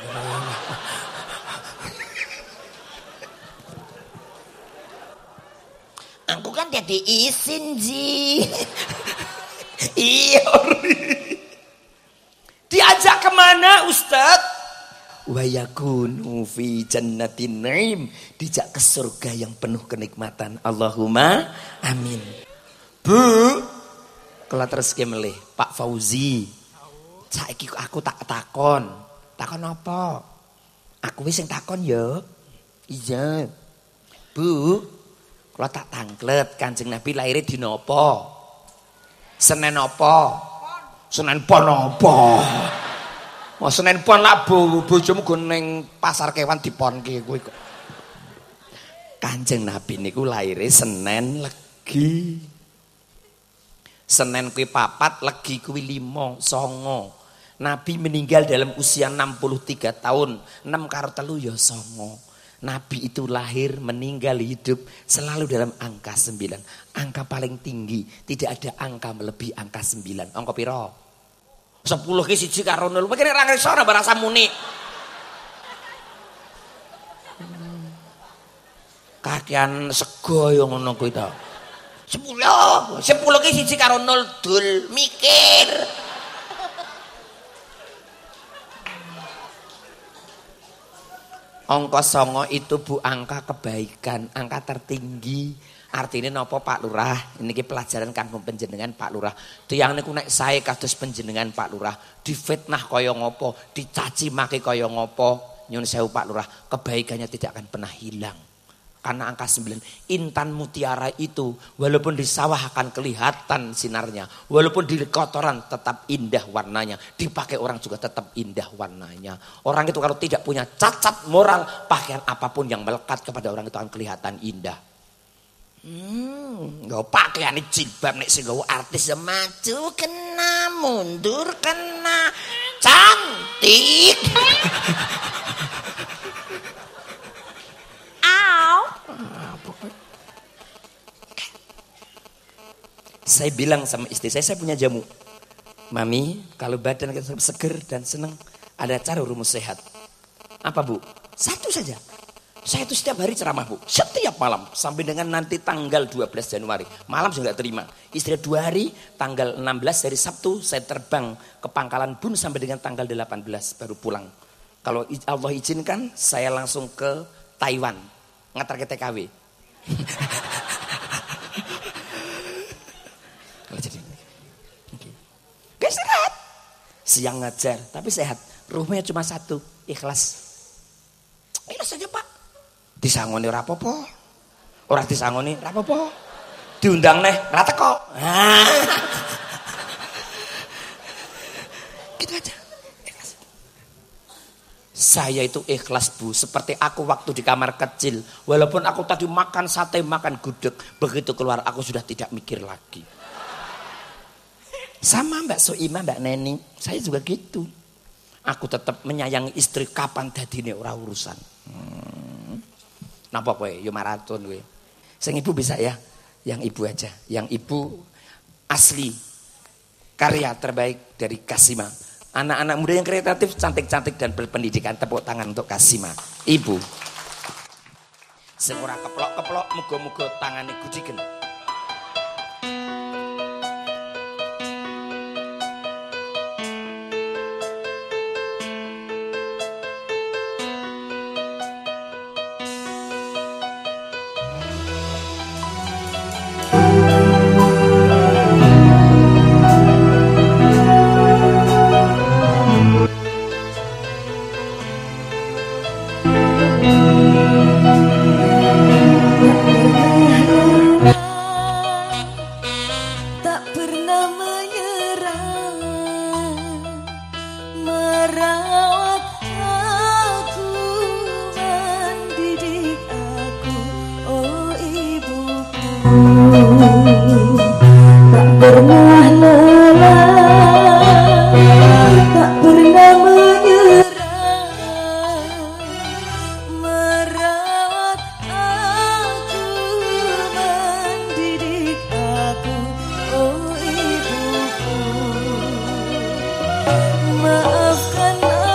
Aku kan jadi isin Ji. Iya. Diajak kemana Ustaz? Wa yakunu fi jannatin naim. Dijak ke surga yang penuh kenikmatan. Allahumma amin. Bu, kalau terus melih Pak Fauzi. Saiki aku tak takon. Takon apa? Aku wis sing takon ya. Iya. Bu, kalau tak tangklet Kanjeng Nabi lahirnya dina apa? Senin apa? Senin Pon apa? Oh Senin Pon lah bojomu go ning pasar kewan diponke kowe kok. Kanjeng Nabi niku lahirnya Senin Legi. Senin kuwi 4, Legi kuwi 5, 9. Nabi meninggal dalam usia 63 tahun. 6 karo 3 ya 9. Nabi itu lahir, meninggal, hidup selalu dalam angka 9. Angka paling tinggi, tidak ada angka melebihi angka 9. Angka piro? 10 ki 1 karo 0. Kowe nek ra ngerso ora barasa muni. Kakean sego yo ngono kuwi to. 10 ki 1 karo 0 dul mikir. Angka 9 itu Bu angka kebaikan, angka tertinggi. Artinya napa Pak Lurah? Niki pelajaran kanggo panjenengan Pak Lurah. Tiyang niku nek sae kados panjenengan Pak Lurah, difitnah kaya ngopo, dicaci maki kaya ngopo, nyun sewu Pak Lurah, kebaikannya tidak akan pernah hilang. Karena angka 9, intan mutiara itu walaupun di sawah akan kelihatan sinarnya, walaupun di kotoran tetap indah warnanya, dipakai orang juga tetap indah warnanya. Orang itu kalau tidak punya cacat moral, pakaian apapun yang melekat kepada orang itu akan kelihatan indah. Gak pakaian jilbab nek sing nggawa artis maju kena, mundur kena, cantik. Saya bilang sama istri saya punya jamu. Mami, kalau badan kita seger dan senang, ada cara rumus sehat. Apa Bu? Satu saja. Saya itu setiap hari ceramah Bu, setiap malam sampai dengan nanti tanggal 12 Januari. Malam saya nggak terima. Istirahat 2 hari, tanggal 16 hari Sabtu saya terbang ke Pangkalan Bun sampai dengan tanggal 18 baru pulang. Kalau Allah izinkan, saya langsung ke Taiwan ngantar ke TKW. Kalau jadi, oke, sehat. Siang ngajar, tapi sehat. Rumahnya cuma satu, ikhlas. Ikhlas saja Pak. Disangoni ora apa-apa. Ora disangoni ora apa-apa. Diundang neh ora teko. Gitu aja. Ikhlas. Saya itu ikhlas Bu, seperti aku waktu di kamar kecil. Walaupun aku tadi makan sate, makan gudeg, begitu keluar aku sudah tidak mikir lagi. Sama Mbak Soima, Mbak Neni, saya juga gitu. Aku tetap menyayangi istri kapan dadine ora urusan. Napa kowe yo maraton kowe. Sing ibu bisa ya, yang ibu aja. Yang ibu asli karya terbaik dari Kasima. Anak-anak muda yang kreatif, cantik-cantik dan berpendidikan. Tepuk tangan untuk Kasima. Ibu. Sing ora keplok-keplok muga-muga tangane gudigen. Maafkan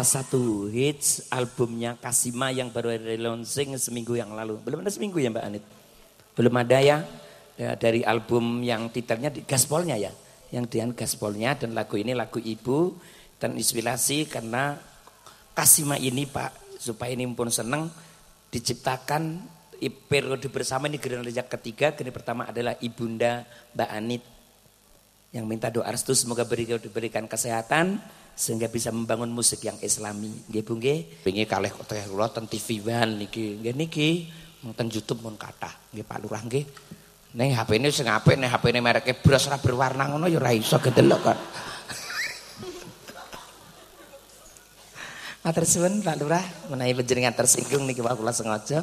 salah satu hits albumnya Kasima yang baru ada launching seminggu yang lalu. Belum ada seminggu ya Mbak Anit? Belum ada ya, dari album yang titelnya Gaspolnya ya. Yang dengan Gaspolnya, dan lagu ini lagu ibu dan inspirasi karena Kasima ini Pak, supaya ini pun senang diciptakan periode bersama ini generasi ketiga. Generasi pertama adalah Ibunda Mbak Anit yang minta doa restu semoga diberikan kesehatan sehingga bisa membangun musik yang islami. Nggih Bu nggih. Wingi kalih teh kula ten TV-an niki. Nggih niki ten YouTube mun kathah. Nggih Pak Lurah nggih. Ning HP-ne sing apik, ning HP-ne mereke bros ora berwarna ngono ya ora iso kedelok kok. Matur suwun Pak Lurah, menawi panjenengan tersinggung niki kula sengaja.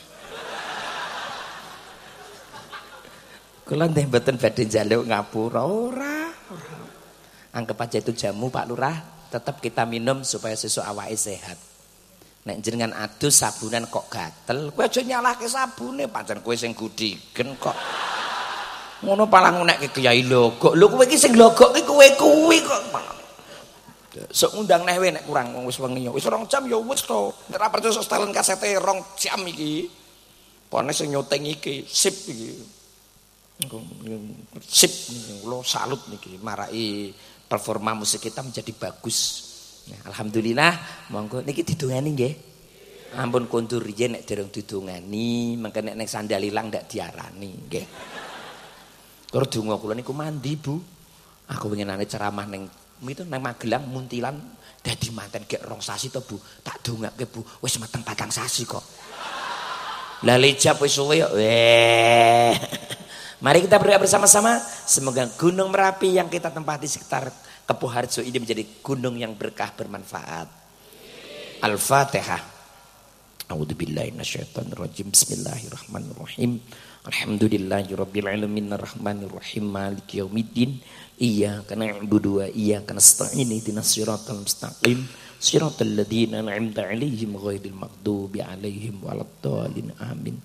Kula ndek mboten badhe njaluk ngapura ora. Anggap aja itu jamu Pak Lurah, tetap kita minum supaya sesuk awake sehat. Nek jenengan adus sabunan kok gatel, kowe aja nyalahke sabune, pancen kowe sing gudigen kok. Ngono palang nek kiai logok. Lho kowe iki sing logok iki kowe kuwi kok. Sok ngundang neh we nek kurang wis wengi. Wis 2 jam ya wis to. Nek ora percaya sok setelan kasete 2 jam iki. Pone sing nyuting iki sip iki. Sip kula salut niki marai performa musik kita menjadi bagus. Nah, alhamdulillah, monggo niki didongani nggih. Ampun kondur riyen nek dereng didongani, mengke nek sandal ilang ndak diarani nggih. Terus donga kula niku mandi, Bu. Aku winginane ceramah ning itu nang Magelang Muntilan dadi manten gek 2 sasi to, Bu. Tak dongake, Bu. Wis meteng 4 sasi kok. Lah lijab wis suwe yo. Mari kita berdoa bersama-sama. Semoga Gunung Merapi yang kita tempati sekitar Kepuharjo ini menjadi gunung yang berkah bermanfaat. Al-Fatihah. A'udzubillahi minasyaitonirrajim. Bismillahirrahmanirrahim. Alhamdulillahirabbil alamin arrahmanir rahim maliki yaumiddin. Iyyaka na'budu wa iyyaka nasta'in ihdinas siratal mustaqim. Siratal ladzina an'amta 'alaihim ghairil maghdubi 'alaihim waladdallin. Amin.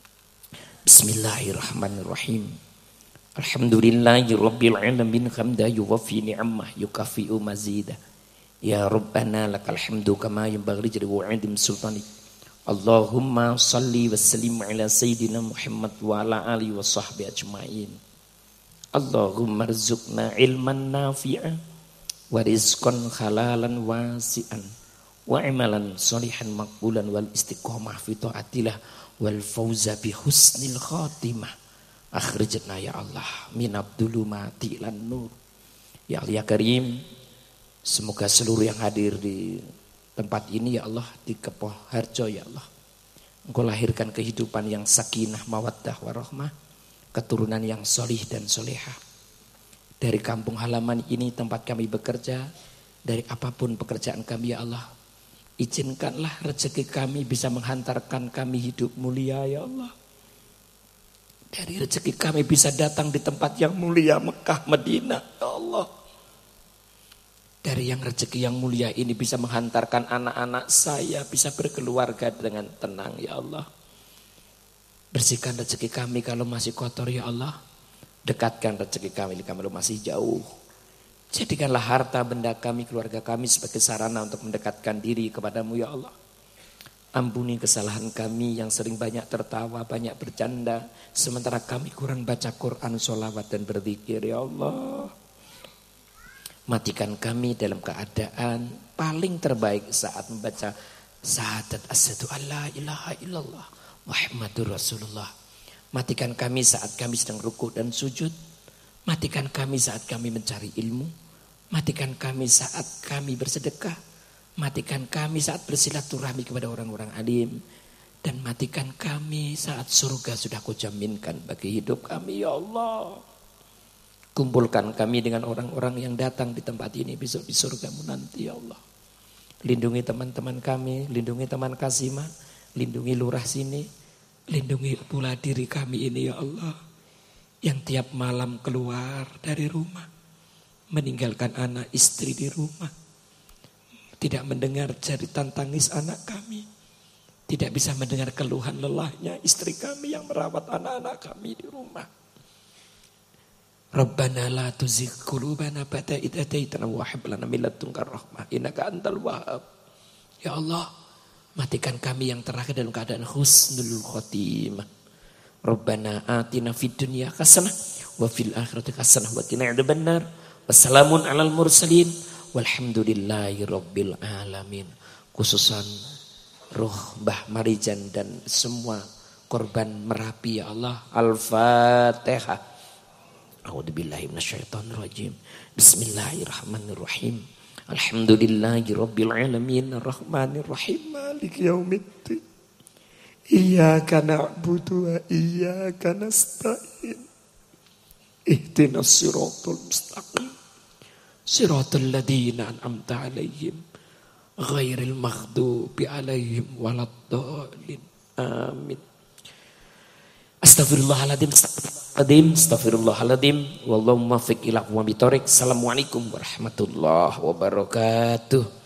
Bismillahirrahmanirrahim. Alhamdulillahirabbil alamin hamda yuwaffi ni'amah yukafi'u mazida. Ya Rabbana lakal hamdu kama yanbaghi li wa'dim sultanik. Allahumma salli wa sallim ala sayyidina Muhammad wa ala alihi wa sahbihi ajma'in. Allahumma rzuqna ilman nafi'an wa rizqan halalan wasi'an wa amalan salihan maqbulan wal istiqomah fi ta'atillah wal fauza bi husnil khatimah. Akhrijna ya Allah min abdulumati lan nur. Ya Allah ya Karim, semoga seluruh yang hadir di tempat ini ya Allah, di Kepuharjo ya Allah, Engkau lahirkan kehidupan yang sakinah mawaddah warahmah, keturunan yang solih dan solehah. Dari kampung halaman ini tempat kami bekerja, dari apapun pekerjaan kami ya Allah, izinkanlah rezeki kami bisa menghantarkan kami hidup mulia ya Allah. Dari rezeki kami bisa datang di tempat yang mulia Mekah, Madinah ya Allah. Dari yang rezeki yang mulia ini bisa menghantarkan anak-anak saya bisa berkeluarga dengan tenang ya Allah. Bersihkan rezeki kami kalau masih kotor ya Allah. Dekatkan rezeki kami kalau masih jauh. Jadikanlah harta benda kami, keluarga kami sebagai sarana untuk mendekatkan diri kepadamu ya Allah. Ampuni kesalahan kami yang sering banyak tertawa, banyak bercanda. Sementara kami kurang baca Quran, sholawat dan berzikir ya Allah. Matikan kami dalam keadaan paling terbaik saat membaca syahadat asyhadu alla ilaha illallah Muhammadur Rasulullah. Matikan kami saat kami sedang ruku dan sujud. Matikan kami saat kami mencari ilmu. Matikan kami saat kami bersedekah. Matikan kami saat bersilaturahmi kepada orang-orang alim. Dan matikan kami saat surga sudah Kau jaminkan bagi hidup kami ya Allah. Kumpulkan kami dengan orang-orang yang datang di tempat ini besok di surgamu nanti ya Allah. Lindungi teman-teman kami, lindungi teman Kasima, lindungi lurah sini, lindungi pula diri kami ini ya Allah. Yang tiap malam keluar dari rumah, meninggalkan anak istri di rumah. Tidak mendengar jeritan tangis anak kami. Tidak bisa mendengar keluhan lelahnya istri kami yang merawat anak-anak kami di rumah. Rabbana la tuzigh qulubana ba'da idh hadaitana wa hab lana min ladunka rahmah innaka antal wahhab. Ya Allah, matikan kami yang terakhir dalam keadaan husnul khotimah. Rabbana atina fid dunya hasanah wa fil akhirati hasanah wa qina adzabannar. Wassalamun alal mursalin walhamdulillahi rabbil alamin. Khususan ruh Mbah Marijan dan semua korban Merapi ya Allah. Al-Fatihah. A'udzubillahi minasyaitonir rajim. Bismillahirrahmanirrahim. Alhamdulillahi rabbil alamin arrahmanir rahim maliki yaumiddin. Iyyaka na'budu wa iyyaka nasta'in. Ihdinas siratal mustaqim. Siratal ladzina an'amta 'alaihim ghairil maghdubi 'alaihim waladdallin. Amin. Astaghfirullahaladzim. Wallahumma fiq ila aqwamit thoriq. Assalamualaikum warahmatullahi wabarakatuh.